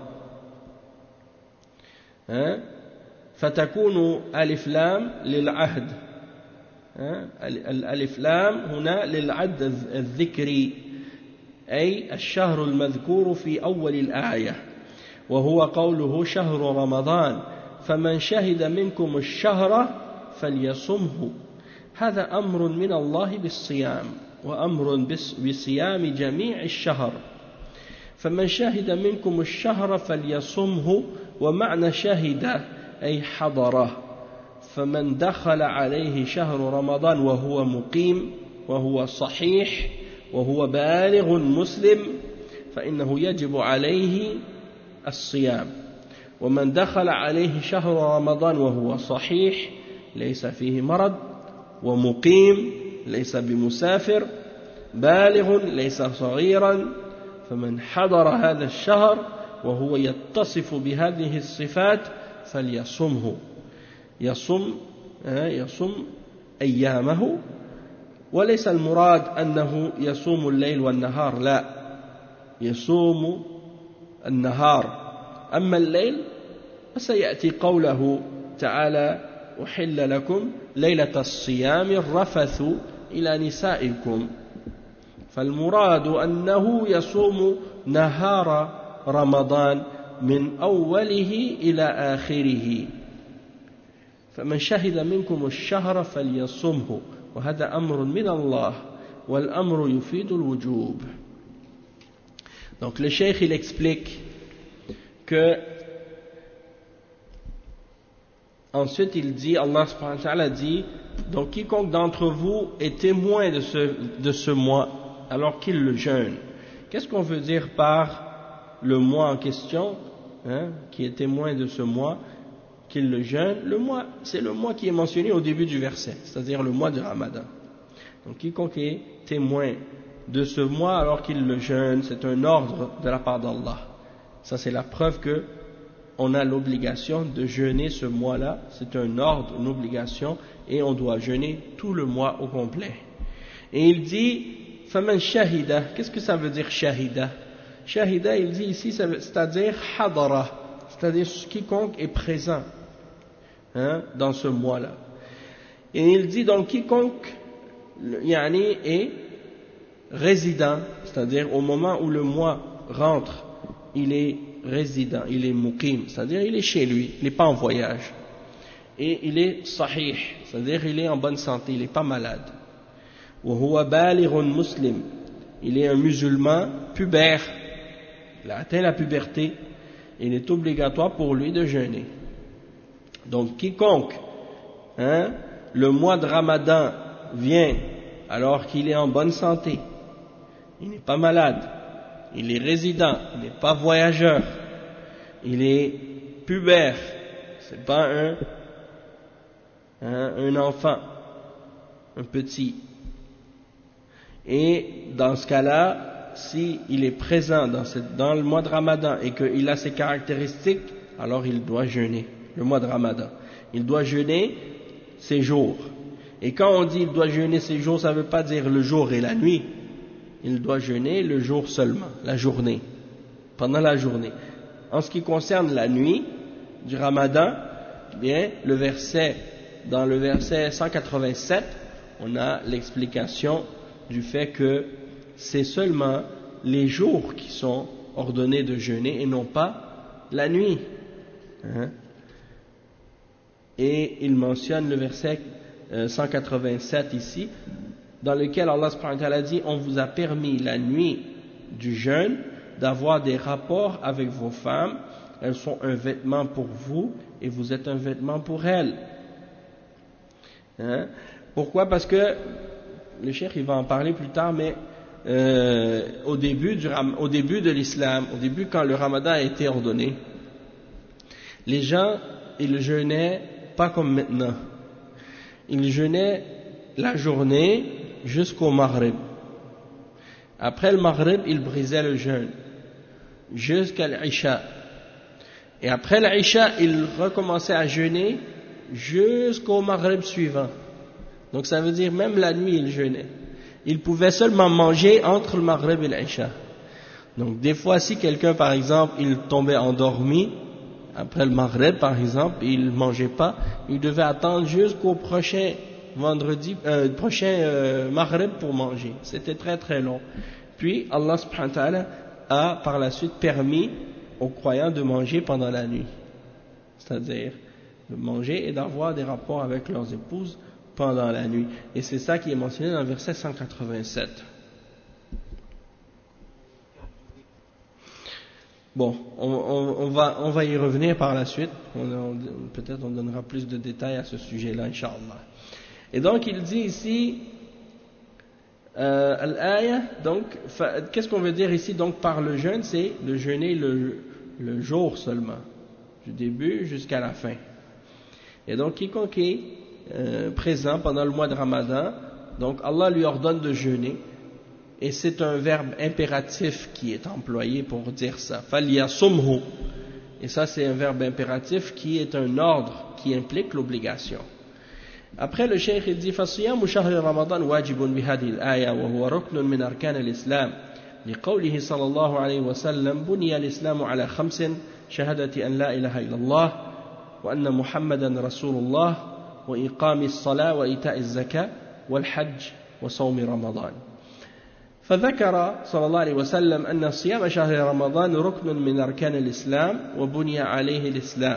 فتكون ألف لام للعهد الألف لام هنا للعد الذكري أي الشهر المذكور في أول الآية وهو قوله شهر رمضان فمن شهد منكم الشهر فليصمه هذا أمر من الله بالصيام وأمر بصيام جميع الشهر فمن شهد منكم الشهر فليصمه ومعنى شهد أي حضره فمن دخل عليه شهر رمضان وهو مقيم وهو صحيح وهو بالغ مسلم فإنه يجب عليه الصيام ومن دخل عليه شهر رمضان وهو صحيح ليس فيه مرض ومقيم ليس بمسافر بالغ ليس صغيرا فمن حضر هذا الشهر وهو يتصف بهذه الصفات فليصمه يصم يصم أيامه وليس المراد أنه يصوم الليل والنهار لا يصوم النهار أما الليل فسيأتي قوله تعالى أحل لكم ليلة الصيام الرفث إلى نسائكم فالمراد أنه يصوم نهار رمضان من أوله إلى آخره فمن شهد منكم الشهر فليصمه وهذا أمر من الله والأمر يفيد الوجوب. Donc le cheikh il explique que ensuite il dit, Allah subhanahu wa ta'ala dit, donc quiconque d'entre vous est témoin de ce, de ce mois alors qu'il le jeûne. Qu'est-ce qu'on veut dire par le mois en question, hein, qui est témoin de ce mois qu'il le jeûne? Le mois, c'est le mois qui est mentionné au début du verset, c'est-à-dire le mois de Ramadan. Donc quiconque est témoin de ce mois alors qu'il le jeûne, c'est un ordre de la part d'Allah. Ça c'est la preuve que on a l'obligation de jeûner ce mois-là, c'est un ordre, une obligation, et on doit jeûner tout le mois au complet. Et il dit, faman shahida, qu'est-ce que ça veut dire shahida? Shahida, il dit ici, c'est-à-dire hadara, c'est-à-dire quiconque est présent, hein, dans ce mois-là. Et il dit donc quiconque yani, est résident, c'est-à-dire au moment où le mois rentre, il est résident, il est muqim, c'est-à-dire il est chez lui, il n'est pas en voyage. Et il est sahih, c'est-à-dire il est en bonne santé, il n'est pas malade. Wa huwa balighun muslim, il est un musulman pubère, il a atteint la puberté, il est obligatoire pour lui de jeûner. Donc quiconque, hein, le mois de Ramadan vient alors qu'il est en bonne santé, il n'est pas malade, il est résident, il n'est pas voyageur, il est pubère, c'est pas un, un, un enfant, un petit. Et dans ce cas-là, si il est présent dans, cette, dans le mois de Ramadan et qu'il a ces caractéristiques, alors il doit jeûner le mois de Ramadan. Il doit jeûner ses jours. Et quand on dit il doit jeûner ses jours, ça ne veut pas dire le jour et la nuit. Il doit jeûner le jour seulement, la journée, pendant la journée. En ce qui concerne la nuit du Ramadan, bien, le verset, dans le verset cent quatre-vingt-sept, on a l'explication du fait que c'est seulement les jours qui sont ordonnés de jeûner et non pas la nuit. Hein? Et il mentionne le verset cent quatre-vingt-sept ici, dans lequel Allah subhanahu wa ta'ala dit, on vous a permis la nuit du jeûne d'avoir des rapports avec vos femmes, elles sont un vêtement pour vous et vous êtes un vêtement pour elles. Hein? Pourquoi? Parce que le cheikh il va en parler plus tard, mais euh, au début du, au début de l'islam, au début quand le Ramadan a été ordonné, les gens ils jeûnaient pas comme maintenant. Ils jeûnaient la journée jusqu'au Maghrib. Après le Maghrib, ils brisaient le jeûne jusqu'à l'Isha. Et après l'Isha, ils recommençaient à jeûner jusqu'au Maghrib suivant. Donc ça veut dire même la nuit, ils jeûnaient. Ils pouvaient seulement manger entre le Maghrib et l'Isha. Donc des fois, si quelqu'un, par exemple, il tombait endormi après le Maghrib, par exemple, et il ne mangeait pas, il devait attendre jusqu'au prochain vendredi, euh, prochain euh, Maghrib pour manger. C'était très très long. Puis Allah subhanahu wa ta'ala a par la suite permis aux croyants de manger pendant la nuit. C'est-à-dire de manger et d'avoir des rapports avec leurs épouses pendant la nuit. Et c'est ça qui est mentionné dans le verset cent quatre-vingt-sept. Bon, on, on, on, va, on va y revenir par la suite. On, on, peut-être on donnera plus de détails à ce sujet-là, Inch'Allah. Et donc il dit ici, euh, Al-Aya, donc, qu'est-ce qu'on veut dire ici donc par le jeûne? C'est le jeûner le, le jour seulement, du début jusqu'à la fin. Et donc quiconque est euh, présent pendant le mois de Ramadan, donc Allah lui ordonne de jeûner. Et c'est un verbe impératif qui est employé pour dire ça. فَلْيَصُمْهُ. Et ça c'est un verbe impératif qui est un ordre qui implique l'obligation. Après le cheikh il dit فَصِيَامُ شَهْرِ رَمَضَانَ واجب بهذه الآية وهو ركن من أركان الإسلام لقوله صلى الله عليه وسلم بني الإسلام على خمس شهادة أن لا إله إلا الله وأن محمدا رسول الله وإقام الصلاة وإيتاء الزكاة والحج وصوم رمضان. فذكر صلى الله عليه وسلم أن صيام شهر رمضان ركن من أركان الإسلام وبني عليه الإسلام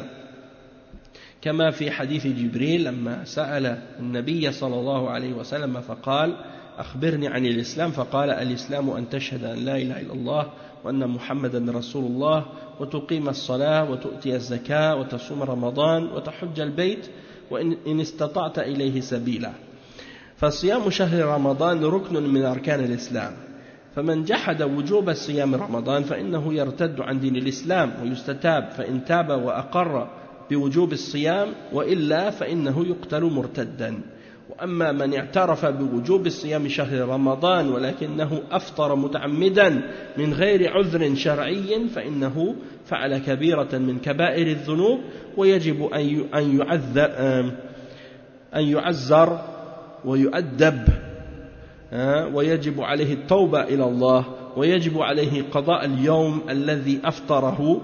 كما في حديث جبريل لما سأل النبي صلى الله عليه وسلم فقال أخبرني عن الإسلام فقال الإسلام أن تشهد أن لا إله إلا الله وأن محمدا رسول الله وتقيم الصلاة وتؤتي الزكاة وتصوم رمضان وتحج البيت وإن استطعت إليه سبيلا. فصيام شهر رمضان ركن من أركان الإسلام فمن جحد وجوب صيام رمضان فإنه يرتد عن دين الإسلام ويستتاب فإن تاب وأقر بوجوب الصيام وإلا فإنه يقتل مرتدا. وأما من اعترف بوجوب الصيام شهر رمضان ولكنه أفطر متعمدا من غير عذر شرعي فإنه فعل كبيرة من كبائر الذنوب ويجب أن يعذر أن يعذر ويؤدب ويجب عليه التوبة إلى الله ويجب عليه قضاء اليوم الذي أفطره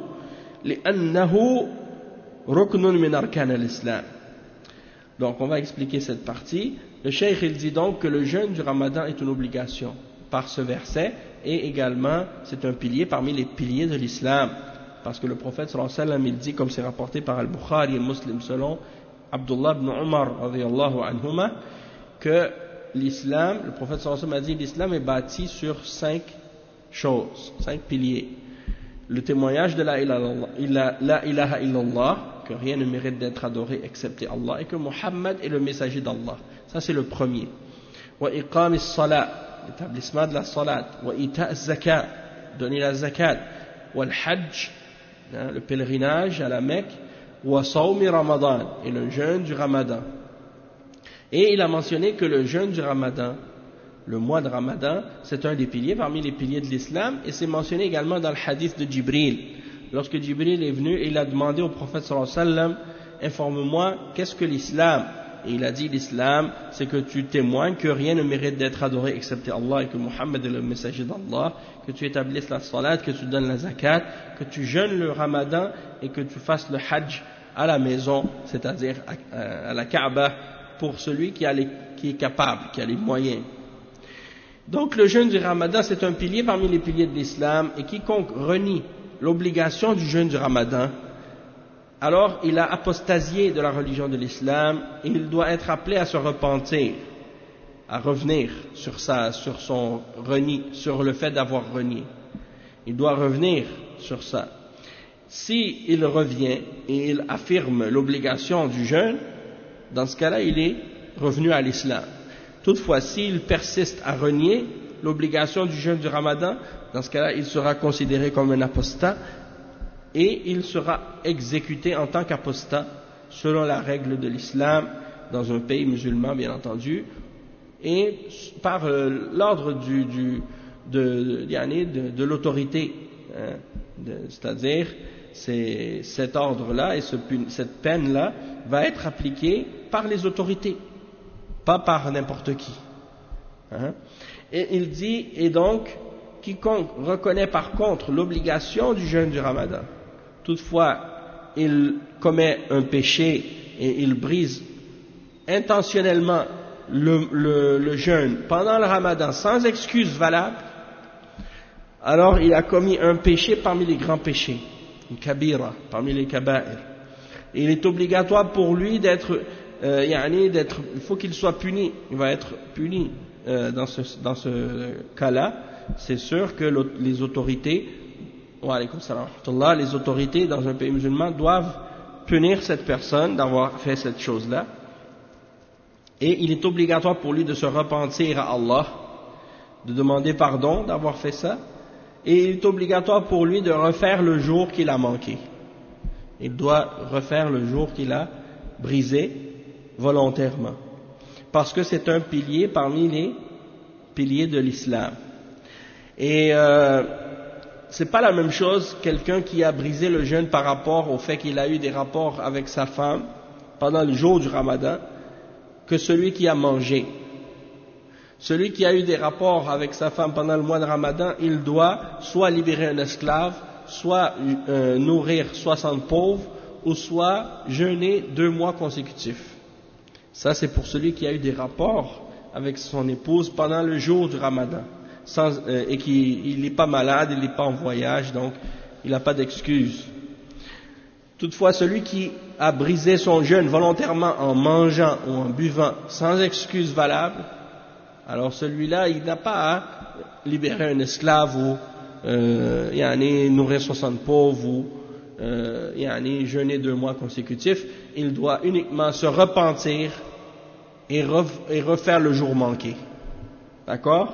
لأنه ركن من أركان الإسلام. Donc on va expliquer cette partie. Le cheikh il dit donc que le jeûne du Ramadan est une obligation par ce verset et également c'est un pilier parmi les piliers de l'islam parce que le prophète sallallahu alayhi wa sallam il dit comme c'est rapporté par Al-Bukhari et Muslim selon Abdullah ibn Umar radiyallahu anhuma que l'islam, le prophète sallallahu alayhi wa sallam a dit l'islam est bâti sur cinq choses, cinq piliers. Le témoignage de la ilaha illallah, que rien ne mérite d'être adoré excepté Allah et que Muhammad est le messager d'Allah. Ça c'est le premier. Wa iqam as-salat, l'établissement de la salat. Wa ita az-zakat, donner la zakat. Wa al-hajj, le pèlerinage à la Mecque. Wa sawmi ramadan, et le jeûne du Ramadan. Et il a mentionné que le jeûne du Ramadan, le mois de Ramadan, c'est un des piliers parmi les piliers de l'islam et c'est mentionné également dans le hadith de Jibril. Lorsque Jibril est venu et il a demandé au prophète sallallahu alayhi wa sallam, informe-moi, qu'est-ce que l'islam? Et il a dit l'islam, c'est que tu témoignes que rien ne mérite d'être adoré excepté Allah et que Muhammad est le messager d'Allah, que tu établisses la salat, que tu donnes la zakat, que tu jeûnes le Ramadan et que tu fasses le hajj à la maison, c'est-à-dire à, à la Kaaba, pour celui qui, a les, qui est capable, qui a les moyens. Donc le jeûne du Ramadan c'est un pilier parmi les piliers de l'islam et quiconque renie l'obligation du jeûne du Ramadan, alors il a apostasié de la religion de l'islam et il doit être appelé à se repentir, à revenir sur, sa, sur son reni, sur le fait d'avoir renié. Il doit revenir sur ça. Si il revient et il affirme l'obligation du jeûne, dans ce cas-là il est revenu à l'islam. Toutefois, s'il persiste à renier l'obligation du jeûne du Ramadan, dans ce cas-là, il sera considéré comme un apostat et il sera exécuté en tant qu'apostat selon la règle de l'islam dans un pays musulman, bien entendu, et par euh, l'ordre du, du, de, de, de, de l'autorité, hein, c'est-à-dire c'est, cet ordre-là et ce, cette peine-là va être appliquée par les autorités, pas par n'importe qui. Hein? Et il dit, et donc, quiconque reconnaît par contre l'obligation du jeûne du Ramadan, toutefois il commet un péché et il brise intentionnellement le, le, le jeûne pendant le ramadan sans excuse valable, alors il a commis un péché parmi les grands péchés, une kabira, parmi les kaba'ir. Et il est obligatoire pour lui d'être, euh, yani d'être, il faut qu'il soit puni, il va être puni euh, dans ce, dans ce cas-là. C'est sûr que les autorités, wa alaykoum salam wa rahmatullah, les autorités dans un pays musulman doivent punir cette personne d'avoir fait cette chose-là. Et il est obligatoire pour lui de se repentir à Allah, de demander pardon d'avoir fait ça. Et il est obligatoire pour lui de refaire le jour qu'il a manqué. Il doit refaire le jour qu'il a brisé volontairement. Parce que c'est un pilier parmi les piliers de l'islam. Et euh, c'est pas la même chose quelqu'un qui a brisé le jeûne par rapport au fait qu'il a eu des rapports avec sa femme pendant le jour du ramadan que celui qui a mangé. Celui qui a eu des rapports avec sa femme pendant le mois de ramadan, il doit soit libérer un esclave, soit euh, nourrir soixante pauvres, ou soit jeûner deux mois consécutifs. Ça c'est pour celui qui a eu des rapports avec son épouse pendant le jour du ramadan. Sans, euh, et qu'il n'est pas malade, il n'est pas en voyage, donc il n'a pas d'excuse. Toutefois, celui qui a brisé son jeûne volontairement en mangeant ou en buvant sans excuse valable, alors celui-là, il n'a pas à libérer un esclave ou euh, yani, nourrir soixante pauvres ou euh, yani, jeûner deux mois consécutifs. Il doit uniquement se repentir et, ref, et refaire le jour manqué. D'accord ?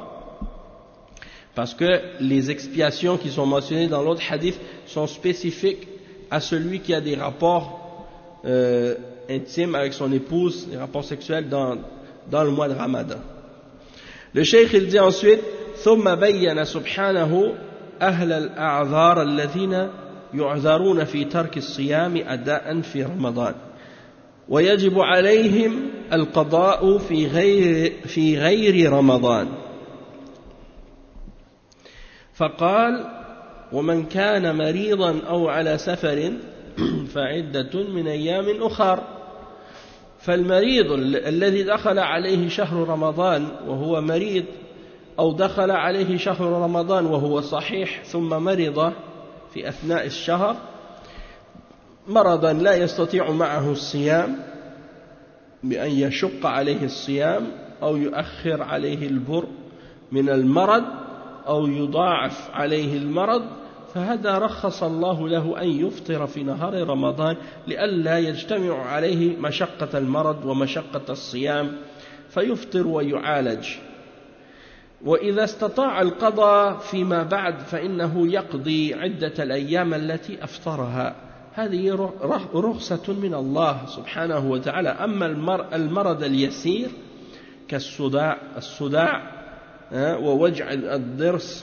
Parce que les expiations qui sont mentionnées dans l'autre hadith sont spécifiques à celui qui a des rapports euh, intimes avec son épouse, des rapports sexuels dans, dans le mois de Ramadan. Le cheikh il dit ensuite ثم بين سبحانه أهل الأعذار الذين يعذرون في ترك الصيام أداء في رمضان ويجب عليهم القضاء في غير في غير رمضان فقال ومن كان مريضا أو على سفر فعدة من أيام أخر فالمريض الذي دخل عليه شهر رمضان وهو مريض أو دخل عليه شهر رمضان وهو صحيح ثم مرض في أثناء الشهر مرضا لا يستطيع معه الصيام بأن يشق عليه الصيام أو يؤخر عليه البر من المرض أو يضاعف عليه المرض فهذا رخص الله له أن يفطر في نهار رمضان لئلا يجتمع عليه مشقة المرض ومشقة الصيام فيفطر ويعالج وإذا استطاع القضاء فيما بعد فإنه يقضي عدة الأيام التي أفطرها هذه رخصة من الله سبحانه وتعالى أما المرض اليسير كالصداع الصداع ووجع الضرس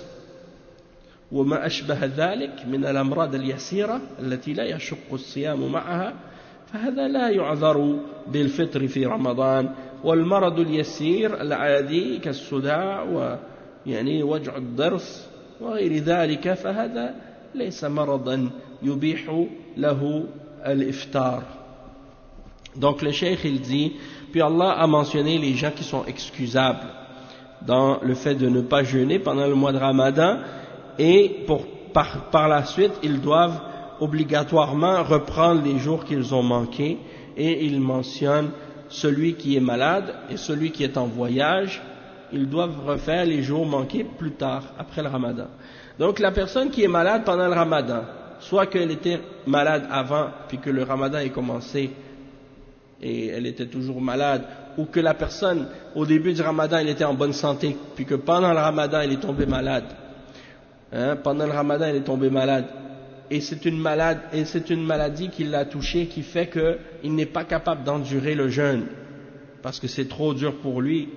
وما أشبه ذلك من الأمراض اليسيرة التي لا يشق الصيام معها فهذا لا يعذر بالفطر في رمضان والمرض اليسير العادي كالصداع ويعني وجع الضرس وغير ذلك فهذا ليس مرضا يبيح له الإفطار. Donc le cheikh il dit, puis Allah a mentionné les gens qui sont excusables dans le fait de ne pas jeûner pendant le mois de Ramadan et pour, par, par la suite ils doivent obligatoirement reprendre les jours qu'ils ont manqués et il mentionne celui qui est malade et celui qui est en voyage, ils doivent refaire les jours manqués plus tard, après le Ramadan. Donc la personne qui est malade pendant le Ramadan, soit qu'elle était malade avant puis que le Ramadan ait commencé et elle était toujours malade, ou que la personne au début du Ramadan elle était en bonne santé puis que pendant le Ramadan elle est tombée malade, hein, pendant le Ramadan elle est tombée malade et c'est une malade et c'est une maladie qui l'a touché qui fait qu'il n'est pas capable d'endurer le jeûne parce que c'est trop dur pour lui,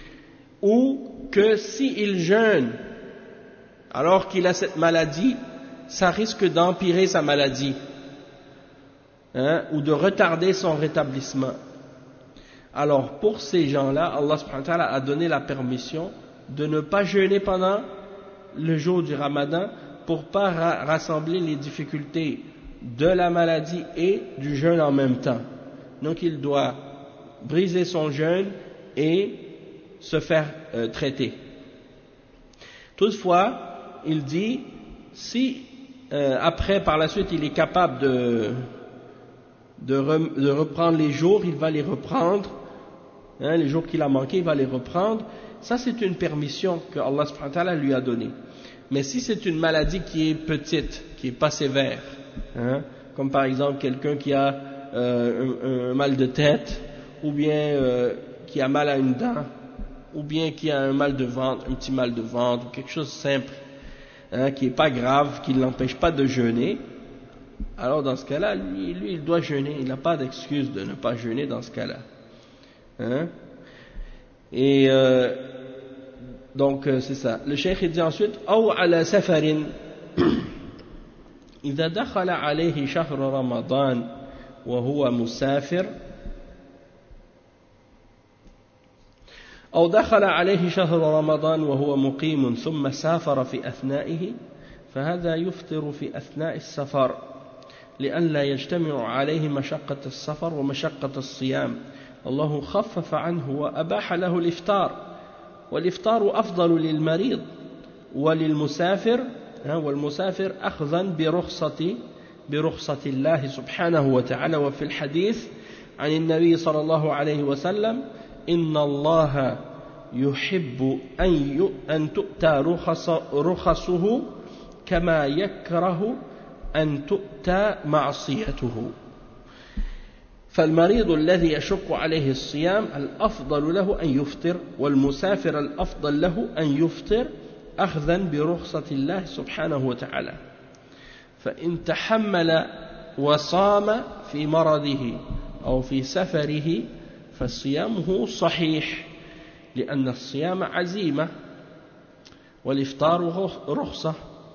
ou que s'il jeûne alors qu'il a cette maladie, ça risque d'empirer sa maladie, hein, ou de retarder son rétablissement. Alors pour ces gens-là, Allah subhanahu wa ta'ala a donné la permission de ne pas jeûner pendant le jour du Ramadan pour pas ra- rassembler les difficultés de la maladie et du jeûne en même temps. Donc il doit briser son jeûne et se faire euh, traiter. Toutefois, il dit, si euh, après, par la suite, il est capable de, de, re, de reprendre les jours, il va les reprendre, hein, les jours qu'il a manqués, il va les reprendre. Ça, c'est une permission que Allah subhanahu wa ta'ala lui a donnée. Mais si c'est une maladie qui est petite, qui n'est pas sévère, hein, comme par exemple quelqu'un qui a euh, un, un mal de tête, ou bien euh, qui a mal à une dent, ou bien qui a un mal de ventre, un petit mal de ventre, ou quelque chose de simple, hein, qui n'est pas grave, qui ne l'empêche pas de jeûner, alors dans ce cas-là, lui, lui il doit jeûner, il n'a pas d'excuse de ne pas jeûner dans ce cas-là. Hein. Et euh, donc euh, c'est ça. Le cheikh dit ensuite, أو على سفر إذا دخل عليه شهر رمضان وهو مسافر أو دخل عليه شهر رمضان وهو مقيم ثم سافر في أثنائه فهذا يفطر في أثناء السفر لئلا يجتمع عليه مشقة السفر ومشقة الصيام الله خفف عنه وأباح له الإفطار والإفطار أفضل للمريض وللمسافر والمسافر أخذا برخصة برخصة الله سبحانه وتعالى. وفي الحديث عن النبي صلى الله عليه وسلم إن الله يحب أن أن تؤتى رخص رخصه كما يكره أن تؤتى معصيته فالمريض الذي يشق عليه الصيام الأفضل له أن يفطر والمسافر الأفضل له أن يفطر أخذا برخصة الله سبحانه وتعالى فإن تحمل وصام في مرضه أو في سفره فصيامه صحيح لأن الصيام عزيمة والإفطار رخصة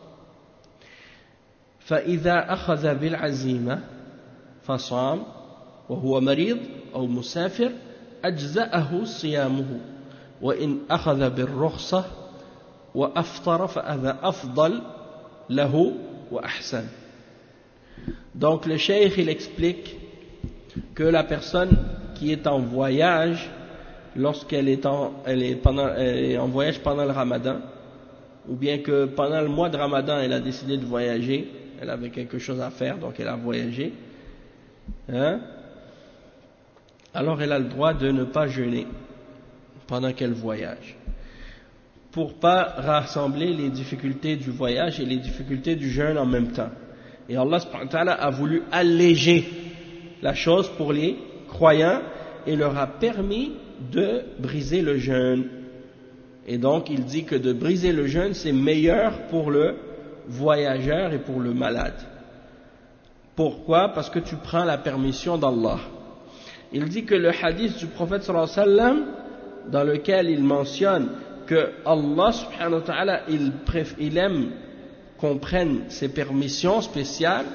فإذا أخذ بالعزيمة فصام وهو مريض أو مسافر أجزأه صيامه وإن أخذ بالرخصة وأفطر فهذا أفضل له وأحسن. Donc le cheikh il explique que la personne qui est en voyage lorsqu'elle est en, elle est pendant, elle est en voyage pendant le Ramadan ou bien que pendant le mois de Ramadan elle a décidé de voyager, elle avait quelque chose à faire donc elle a voyagé, hein? Alors elle a le droit de ne pas jeûner pendant qu'elle voyage, pour pas rassembler les difficultés du voyage et les difficultés du jeûne en même temps. Et Allah subhanahu wa ta'ala a voulu alléger la chose pour les croyants et leur a permis de briser le jeûne. Et donc il dit que de briser le jeûne c'est meilleur pour le voyageur et pour le malade. Pourquoi? Parce que tu prends la permission d'Allah. Il dit que le hadith du prophète sallallahu alayhi wa sallam, dans lequel il mentionne que Allah subhanahu wa ta'ala il, préf, il aime qu'on prenne ses permissions spéciales,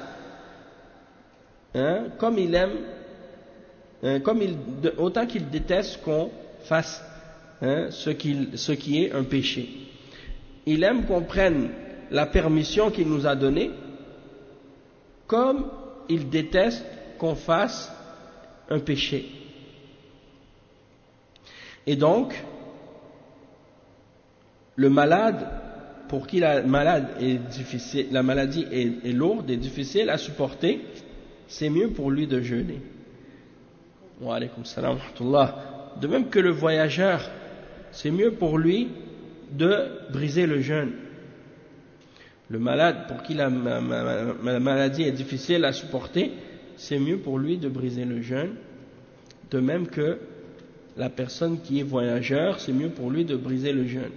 hein, comme il aime, hein, comme il, autant qu'il déteste qu'on fasse hein, ce, qu'il, ce qui est un péché. Il aime qu'on prenne la permission qu'il nous a donnée, comme il déteste qu'on fasse un péché. Et donc, le malade, pour qui la, malade est difficile, la maladie est, est lourde et difficile à supporter, c'est mieux pour lui de jeûner. Wa alaykum salam wa rahmatullah. De même que le voyageur, c'est mieux pour lui de briser le jeûne. Le malade, pour qui la, ma, ma, ma, la maladie est difficile à supporter, c'est mieux pour lui de briser le jeûne, de même que la personne qui est voyageur, c'est mieux pour lui de briser le jeûne.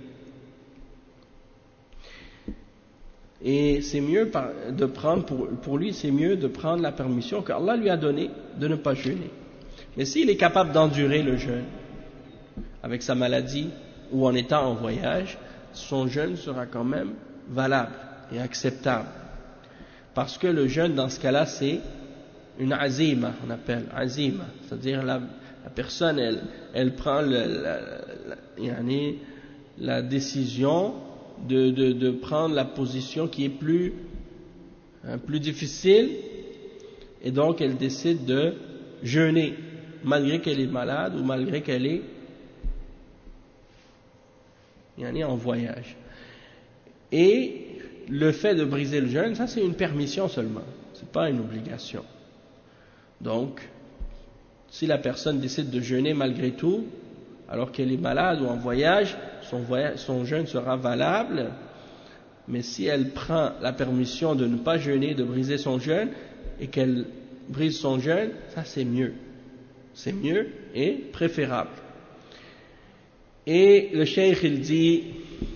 Et c'est mieux de prendre, pour, pour lui, c'est mieux de prendre la permission qu'Allah lui a donnée de ne pas jeûner. Mais s'il est capable d'endurer le jeûne, avec sa maladie ou en étant en voyage, son jeûne sera quand même valable et acceptable. Parce que le jeûne, dans ce cas-là, c'est une azima, on appelle azima, c'est-à-dire la, la personne elle, elle prend le, la, la, la décision de, de, de prendre la position qui est plus, hein, plus difficile, et donc elle décide de jeûner malgré qu'elle est malade ou malgré qu'elle est yani en voyage. Et le fait de briser le jeûne, ça c'est une permission seulement, c'est pas une obligation. Donc, si la personne décide de jeûner malgré tout, alors qu'elle est malade ou en voyage, son, voyage, son jeûne sera valable. Mais si elle prend la permission de ne pas jeûner, de briser son jeûne, et qu'elle brise son jeûne, ça c'est mieux. C'est mieux et préférable. Et le cheikh il dit,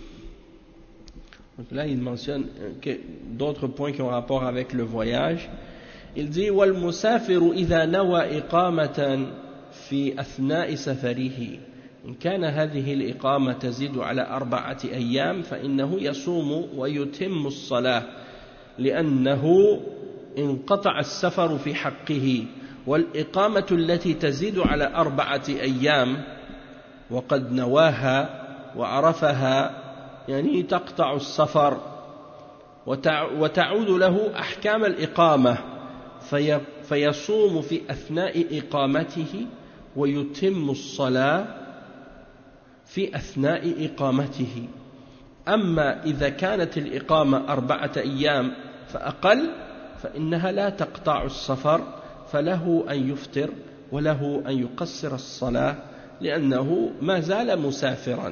donc là il mentionne d'autres points qui ont rapport avec le voyage. Il dit وَالْمُسَافِرُ إِذَا نَوَى إِقَامَةً فِي أَثْنَاءِ سَفَرِهِ إن كان هذه الإقامة تزيد على أربعة أيام فإنه يصوم ويتم الصلاة لأنه انقطع السفر في حقه والإقامة التي تزيد على أربعة أيام وقد نواها وعرفها يعني تقطع السفر وتعود له أحكام الإقامة في فيصوم في أثناء إقامته ويتم الصلاة في أثناء إقامته. أما إذا كانت الإقامة أربعة أيام فأقل فإنها لا تقطع السفر فله أن يفطر وله أن يقصر الصلاة لأنه ما زال مسافرا.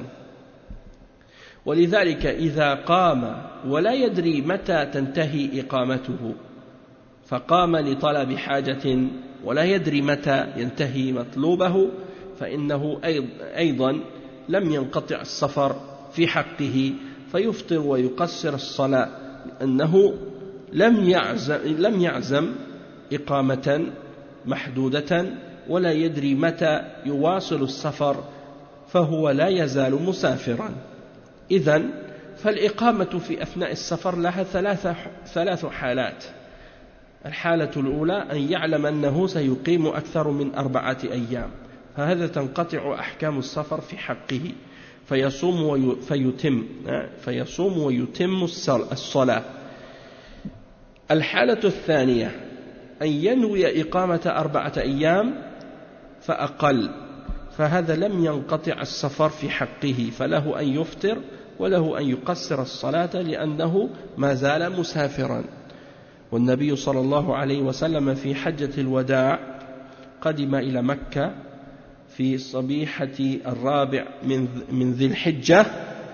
ولذلك إذا قام ولا يدري متى تنتهي إقامته فقام لطلب حاجة ولا يدري متى ينتهي مطلوبه فإنه أيضا لم ينقطع السفر في حقه فيفطر ويقصر الصلاة لأنه لم يعزم, لم يعزم إقامة محدودة ولا يدري متى يواصل السفر فهو لا يزال مسافرا. إذن فالإقامة في أثناء السفر لها ثلاث, ثلاث حالات. الحالة الأولى أن يعلم أنه سيقيم أكثر من أربعة أيام فهذا تنقطع أحكام السفر في حقه فيصوم ويتم فيصوم ويتم الصلاة. الحالة الثانية أن ينوي إقامة أربعة أيام فأقل فهذا لم ينقطع السفر في حقه فله أن يفطر وله أن يقصر الصلاة لأنه ما زال مسافرا. والنبي صلى الله عليه وسلم في حجة الوداع قدم إلى مكة في صبيحة الرابع من من ذي الحجة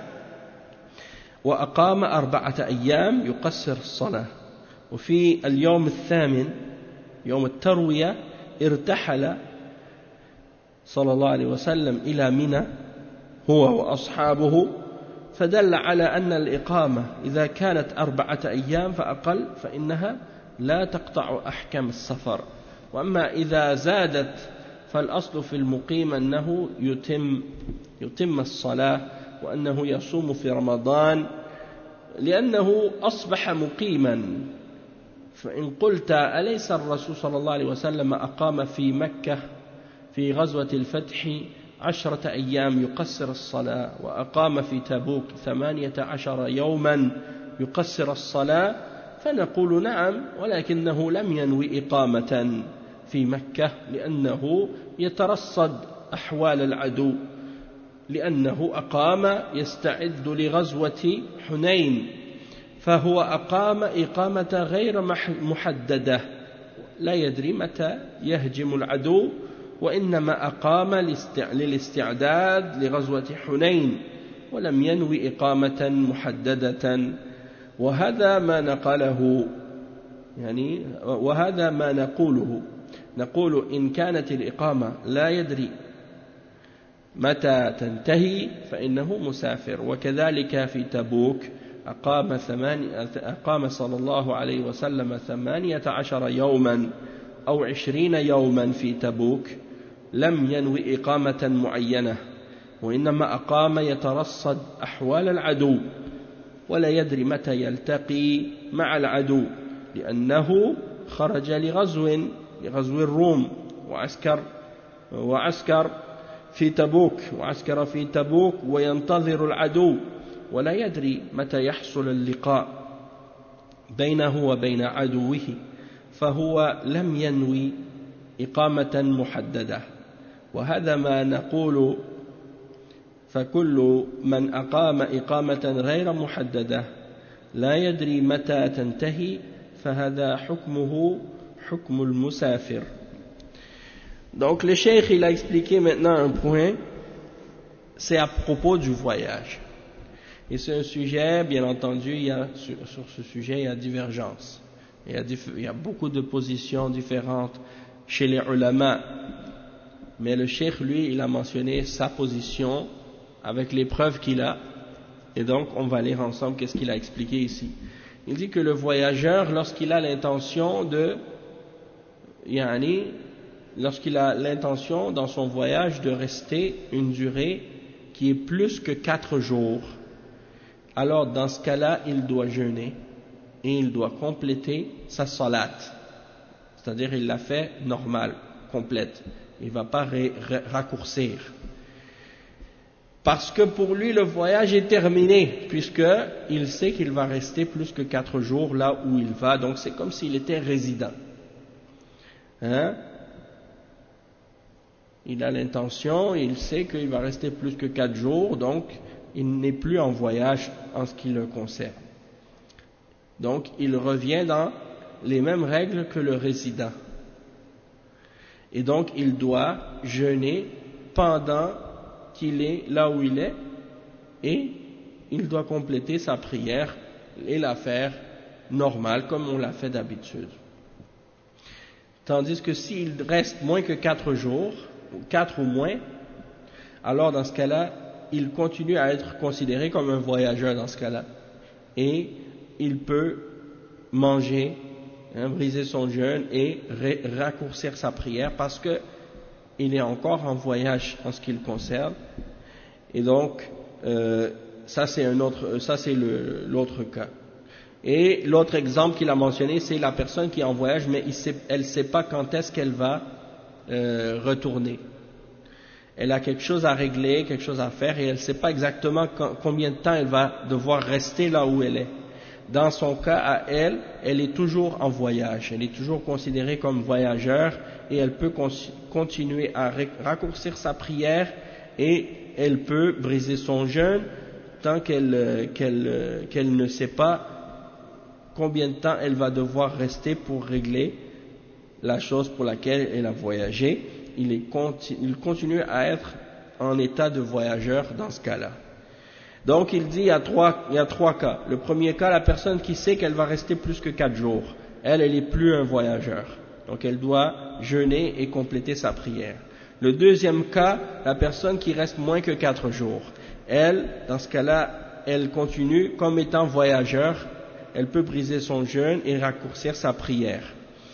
وأقام أربعة أيام يقصر الصلاة. وفي اليوم الثامن يوم التروية ارتحل صلى الله عليه وسلم إلى منى هو وأصحابه فدل على أن الإقامة إذا كانت أربعة أيام فأقل فإنها لا تقطع أحكام السفر. وأما إذا زادت فالأصل في المقيم أنه يتم يتم الصلاة وأنه يصوم في رمضان لأنه أصبح مقيما. فإن قلت أليس الرسول صلى الله عليه وسلم أقام في مكة في غزوة الفتح عشرة أيام يقصر الصلاة وأقام في تبوك ثمانية عشر يوما يقصر الصلاة فنقول نعم ولكنه لم ينوي إقامة في مكة لأنه يترصد أحوال العدو لأنه أقام يستعد لغزوة حنين فهو أقام إقامة غير محددة لا يدري متى يهجم العدو وإنما أقام للاستعداد لغزوة حنين ولم ينوي إقامة محددة. وهذا ما نقله يعني وهذا ما نقوله نقول إن كانت الإقامة لا يدري متى تنتهي فإنه مسافر. وكذلك في تبوك أقام, ثمانية أقام صلى الله عليه وسلم ثمانية عشر يوما أو عشرين يوما في تبوك لم ينوي إقامة معينة وإنما أقام يترصد أحوال العدو ولا يدري متى يلتقي مع العدو لأنه خرج لغزو لغزو الروم وعسكر وعسكر في تبوك وعسكر في تبوك وينتظر العدو ولا يدري متى يحصل اللقاء بينه وبين عدوه فهو لم ينوي إقامة محددة. وهذا ما نقول فكل من أقام إقامة غير محددة لا يدري متى تنتهي فهذا حكمه حكم المسافر. Donc le cheikh il a expliqué maintenant un point, c'est à propos du voyage. Et c'est un sujet, bien entendu, il y a, sur, sur ce sujet il y a divergence. Il y a, il y a beaucoup de positions différentes chez les ulama. Mais le cheikh lui il a mentionné sa position avec les preuves qu'il a, et donc on va lire ensemble qu'est-ce qu'il a expliqué ici. Il dit que le voyageur, lorsqu'il a l'intention de, yani, lorsqu'il a l'intention dans son voyage de rester une durée qui est plus que quatre jours, alors dans ce cas-là, il doit jeûner et il doit compléter sa salat, c'est-à-dire il l'a fait normale, complète, il ne va pas raccourcir. Parce que pour lui le voyage est terminé, puisqu'il sait qu'il va rester plus que quatre jours là où il va, donc c'est comme s'il était résident. Hein? Il a l'intention, il sait qu'il va rester plus que quatre jours, donc il n'est plus en voyage en ce qui le concerne. Donc il revient dans les mêmes règles que le résident. Et donc il doit jeûner pendant qu'il est là où il est, et il doit compléter sa prière et la faire normale comme on l'a fait d'habitude. Tandis que s'il reste moins que quatre jours, quatre ou moins, alors dans ce cas-là, il continue à être considéré comme un voyageur dans ce cas-là, et il peut manger, hein, briser son jeûne et raccourcir sa prière parce que il est encore en voyage en ce qui le concerne, et donc euh, ça c'est un autre, ça c'est le, l'autre cas. Et l'autre exemple qu'il a mentionné, c'est la personne qui est en voyage, mais il sait, elle ne sait pas quand est-ce qu'elle va euh, retourner. Elle a quelque chose à régler, quelque chose à faire, et elle ne sait pas exactement quand, combien de temps elle va devoir rester là où elle est. Dans son cas, à elle, elle est toujours en voyage, elle est toujours considérée comme voyageur, et elle peut continuer à raccourcir sa prière, et elle peut briser son jeûne tant qu'elle, qu'elle, qu'elle ne sait pas combien de temps elle va devoir rester pour régler la chose pour laquelle elle a voyagé. Il, est, il continue à être en état de voyageur dans ce cas-là. Donc il dit il y a trois, il y a trois cas. Le premier cas, la personne qui sait qu'elle va rester plus que quatre jours, elle, elle n'est plus un voyageur. Donc elle doit jeûner et compléter sa prière. Le deuxième cas, la personne qui reste moins que quatre jours. Elle, dans ce cas-là, elle continue comme étant voyageur, elle peut briser son jeûne et raccourcir sa prière.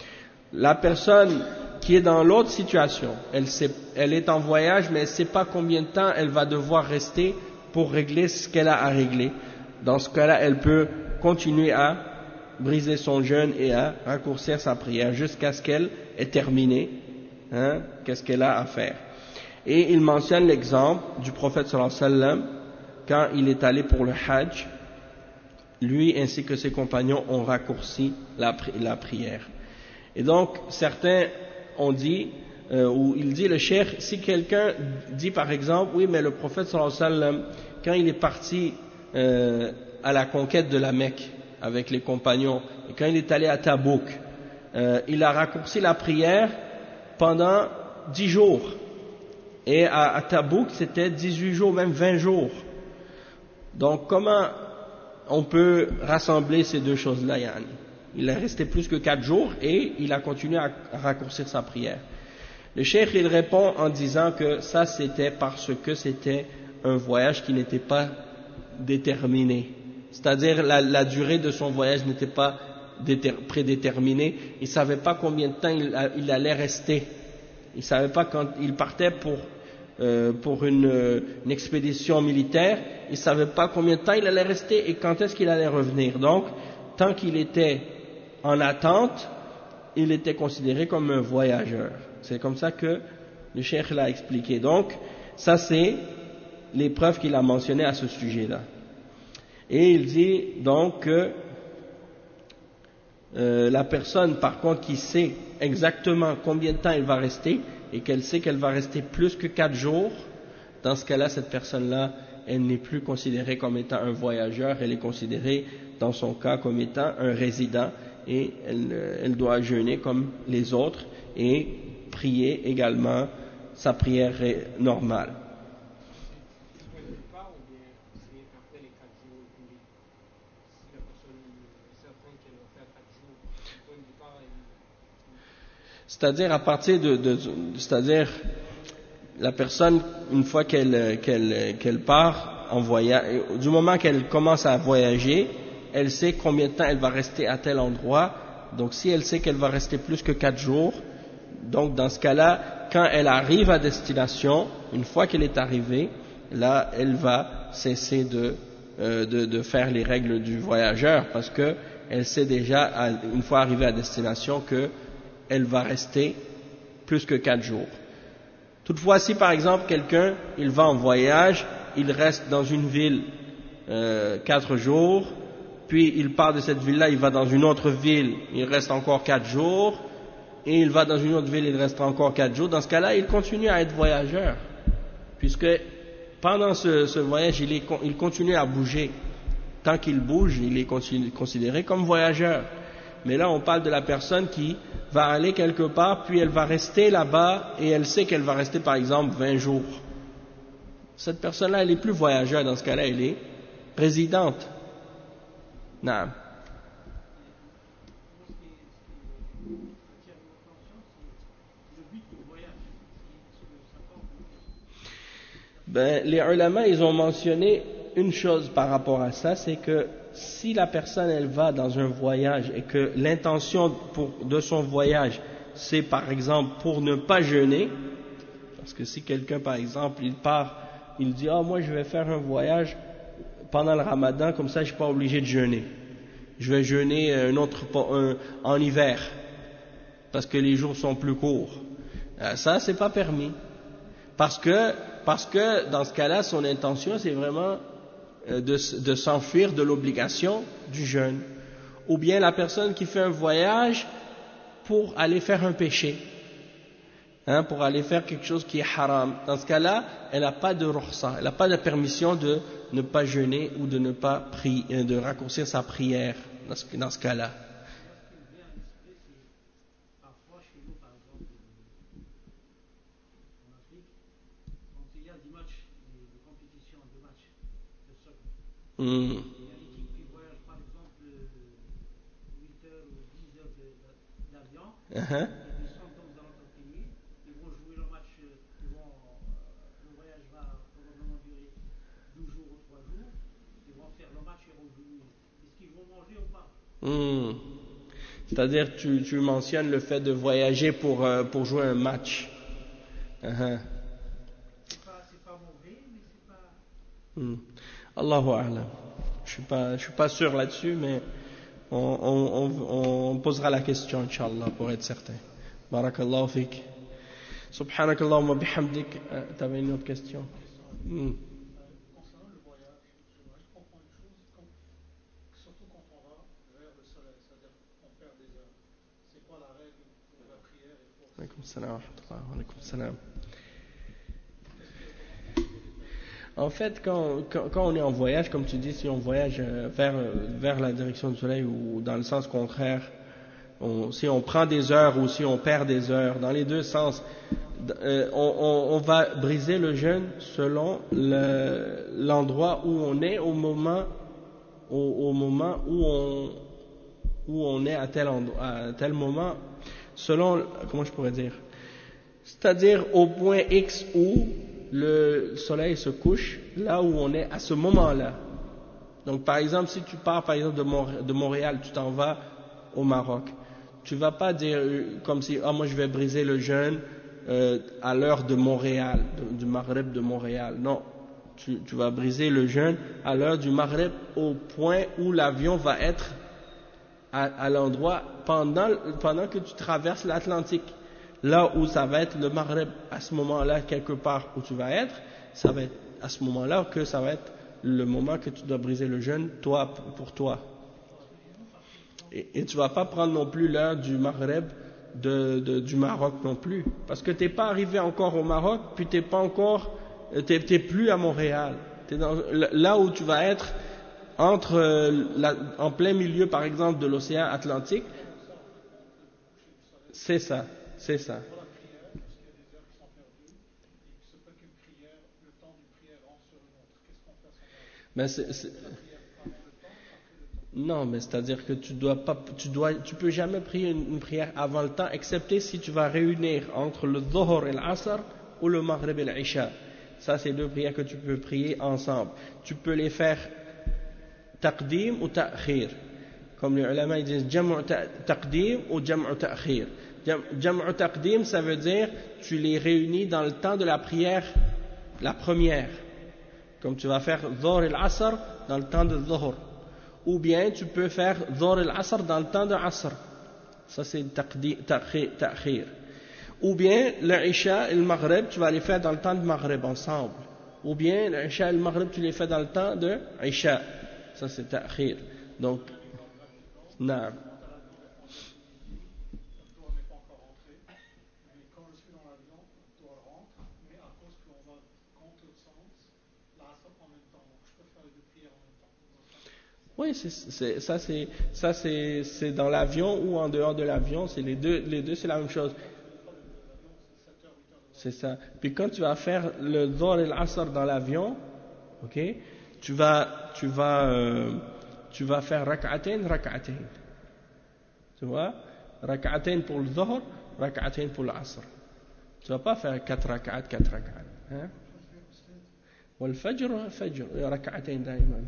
La personne qui est dans l'autre situation, elle, sait, elle est en voyage mais elle ne sait pas combien de temps elle va devoir rester pour régler ce qu'elle a à régler. Dans ce cas-là, elle peut continuer à briser son jeûne et à raccourcir sa prière jusqu'à ce qu'elle ait terminé, hein, qu'est-ce qu'elle a à faire. Et il mentionne l'exemple du prophète sallallahu alayhi wa sallam quand il est allé pour le Hajj, lui ainsi que ses compagnons ont raccourci la, la prière. Et donc certains ont dit, euh, ou il dit le cheikh, si quelqu'un dit par exemple, oui mais le prophète sallallahu alayhi wa sallam, quand il est parti euh, à la conquête de la Mecque avec les compagnons, et quand il est allé à Tabouk, euh, il a raccourci la prière pendant dix jours, et à, à Tabouk c'était dix-huit jours, même vingt jours. Donc comment on peut rassembler ces deux choses-là, yani? Il est resté plus que quatre jours et il a continué à raccourcir sa prière. Le cheikh il répond en disant que ça c'était parce que c'était un voyage qui n'était pas déterminé, c'est-à-dire la, la durée de son voyage n'était pas prédéterminée, il ne savait pas combien de temps il, il allait rester, il ne savait pas quand il partait pour, euh, pour une, une expédition militaire, il ne savait pas combien de temps il allait rester et quand est-ce qu'il allait revenir. Donc tant qu'il était en attente, il était considéré comme un voyageur. C'est comme ça que le cheikh l'a expliqué. Donc ça c'est les preuves qu'il a mentionnées à ce sujet-là. Et il dit donc que euh, la personne par contre qui sait exactement combien de temps elle va rester et qu'elle sait qu'elle va rester plus que quatre jours, dans ce cas-là, cette personne-là, elle n'est plus considérée comme étant un voyageur, elle est considérée, dans son cas, comme étant un résident, et elle, elle doit jeûner comme les autres, et prier également sa prière normale. C'est-à-dire à partir de, de c'est-à-dire la personne, une fois qu'elle qu'elle qu'elle part en voyage, du moment qu'elle commence à voyager, elle sait combien de temps elle va rester à tel endroit. Donc si elle sait qu'elle va rester plus que quatre jours, donc dans ce cas-là, quand elle arrive à destination, une fois qu'elle est arrivée, là elle va cesser de euh, de, de faire les règles du voyageur, parce que elle sait déjà, une fois arrivée à destination, que elle va rester plus que quatre jours. Toutefois, si par exemple quelqu'un, il va en voyage, il reste dans une ville euh, quatre jours, puis il part de cette ville-là, il va dans une autre ville, il reste encore quatre jours, et il va dans une autre ville, il restera encore quatre jours, dans ce cas-là, il continue à être voyageur, puisque pendant ce, ce voyage, il, est, il continue à bouger. Tant qu'il bouge, il est considéré comme voyageur. Mais là, on parle de la personne qui va aller quelque part, puis elle va rester là-bas, et elle sait qu'elle va rester, par exemple, vingt jours. Cette personne-là, elle n'est plus voyageur, dans ce cas-là, elle est résidente. Naam. Ben, les ulama, ils ont mentionné une chose par rapport à ça, c'est que si la personne elle va dans un voyage et que l'intention pour, de son voyage c'est par exemple pour ne pas jeûner, parce que si quelqu'un par exemple il part, il dit ah oh, moi je vais faire un voyage pendant le Ramadan, comme ça je ne suis pas obligé de jeûner, je vais jeûner un autre un, en hiver parce que les jours sont plus courts, ça c'est pas permis, parce que parce que dans ce cas-là son intention c'est vraiment De, de s'enfuir de l'obligation du jeûne, ou bien la personne qui fait un voyage pour aller faire un péché, hein, pour aller faire quelque chose qui est haram. Dans ce cas-là, elle n'a pas de rukhsa, elle n'a pas de permission de ne pas jeûner ou de ne pas prier, de raccourcir sa prière dans ce, dans ce cas-là. Mmh. Il y a l'équipe qui voyage par exemple huit heures ou dix heures d'avion, uh-huh. Ils descendent donc dans notre pays, ils vont jouer le match, ils vont, le voyage va probablement durer douze jours ou trois jours, ils vont faire le match et revenir. Est-ce qu'ils vont manger ou pas? Mmh. C'est-à-dire tu, tu mentionnes le fait de voyager pour, euh, pour jouer un match. Uh-huh. C'est pas, c'est pas mauvais, mais c'est pas... Mmh. Allahu a'lam. Je suis pas, je suis pas sûr là-dessus, mais on, on, on, on posera la question, Inch'Allah, pour être certain. Barakallahu fik. Subhanakallahumma bihamdik. T'avais une autre question? Hmm. Concernant le voyage, je comprends une chose, comme, surtout quand on va vers le soleil, c'est-à-dire qu'on perd des heures. C'est quoi la règle de la prière et pour... Alaykoum salam. Alaykoum salam. En fait, quand, quand, quand on est en voyage, comme tu dis, si on voyage vers, vers la direction du soleil ou dans le sens contraire, on, si on prend des heures ou si on perd des heures, dans les deux sens, euh, on, on, on va briser le jeûne selon le, l'endroit où on est au moment, au, au moment où on, où on est à tel, endroit, à tel moment, selon, comment je pourrais dire, c'est-à-dire au point X où le soleil se couche, là où on est à ce moment-là. Donc par exemple, si tu pars par exemple de, Mont- de Montréal, tu t'en vas au Maroc, tu vas pas dire comme si ah moi je vais briser le jeûne euh, à l'heure de Montréal, de, du Maghreb de Montréal. Non, tu, tu vas briser le jeûne à l'heure du Maghreb au point où l'avion va être à, à l'endroit pendant, pendant que tu traverses l'Atlantique. Là où ça va être le Maghreb, à ce moment-là, quelque part où tu vas être, ça va être à ce moment-là que ça va être le moment que tu dois briser le jeûne, toi, pour toi. Et, et tu vas pas prendre non plus l'heure du Maghreb de, de, du Maroc non plus, parce que t'es pas arrivé encore au Maroc, puis t'es pas encore t'es, t'es plus à Montréal. T'es dans, là où tu vas être entre la, en plein milieu, par exemple, de l'océan Atlantique. C'est ça, c'est ça. Mais c'est, c'est... Non, mais c'est-à-dire que tu dois pas, tu dois, tu peux jamais prier une, une prière avant le temps, excepté si tu vas réunir entre le Dhuhr et l'Asr ou le Maghrib et l'Isha. Ça, c'est deux prières que tu peux prier ensemble. Tu peux les faire taqdim ou ta'khir. Comme les ulama ils disent jam'u taqdim ou jam'u ta'khir. Jam'u taqdim, ça veut dire tu les réunis dans le temps de la prière, la première. Comme tu vas faire Dhuhr et l'Asr dans le temps de Dhuhr. Ou bien tu peux faire Dhuhr et l'Asr dans le temps de Asr. Ça c'est ta'khir. Ou bien l'Isha et le Maghrib, tu vas les faire dans le temps de Maghrib ensemble. Ou bien l'Isha et le Maghrib, tu les fais dans le temps de Isha. Ça c'est ta'khir. Donc, naam. Oui, c'est, c'est, ça, c'est, ça c'est, c'est dans l'avion ou en dehors de l'avion, c'est les deux, les deux c'est la même chose. C'est ça. Puis quand tu vas faire le Dhuhr et l'Asr dans l'avion, ok, tu vas, tu vas, euh, tu vas faire rak'atain, rak'atain. Tu vois, rak'atain pour le Dhuhr, rak'atain pour l'Asr. Tu vas pas faire quatre rak'at, quatre rak'at. Hein? والفجر والفجر ركعتين دائما.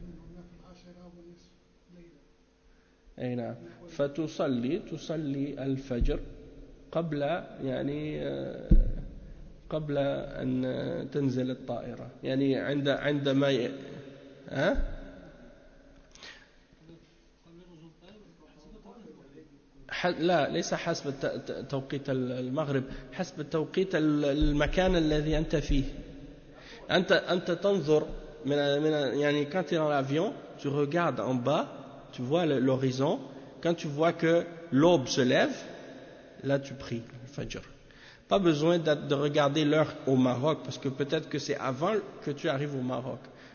أي نعم. فتصلي تصلي الفجر قبل يعني قبل أن تنزل الطائرة يعني عند عندما ي... ها لا ليس حسب توقيت المغرب حسب التوقيت المكان الذي أنت فيه أنت أنت تنظر من من يعني quand tu es dans l'avion tu regardes en bas tu vois l'horizon quand tu vois que l'aube se lève là tu pries le fajr. Pas besoin de, de regarder l'heure au Maroc parce que peut-être que c'est avant que tu arrives au Maroc.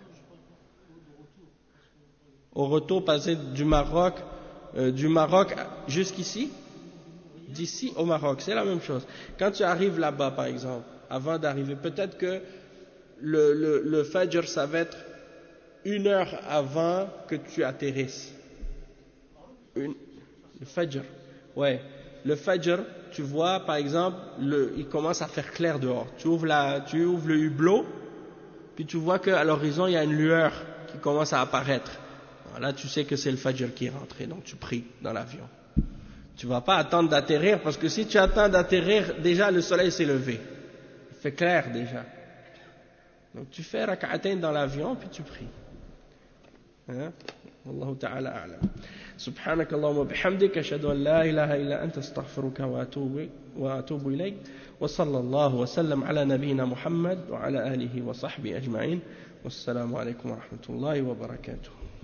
Au retour passer du Maroc euh, du Maroc jusqu'ici, d'ici au Maroc, c'est la même chose. Quand tu arrives là-bas par exemple, avant d'arriver, peut-être que le, le, le Fajr ça va être une heure avant que tu atterrisses. Une, le Fajr, ouais. Le Fajr, tu vois, par exemple, le, il commence à faire clair dehors. Tu ouvres, la, tu ouvres le hublot, puis tu vois qu'à l'horizon, il y a une lueur qui commence à apparaître. Alors là, tu sais que c'est le Fajr qui est rentré, donc tu pries dans l'avion. Tu ne vas pas attendre d'atterrir, parce que si tu attends d'atterrir, déjà le soleil s'est levé. Il fait clair déjà. Donc tu fais rak'atain dans l'avion, puis tu pries. Hein? Wallahu ta'ala a'lam. سبحانك اللهم وبحمدك أشهد أن لا إله إلا أنت استغفرك وأتوب وأتوب إليك وصلى الله وسلم على نبينا محمد وعلى آله وصحبه أجمعين والسلام عليكم ورحمة الله وبركاته.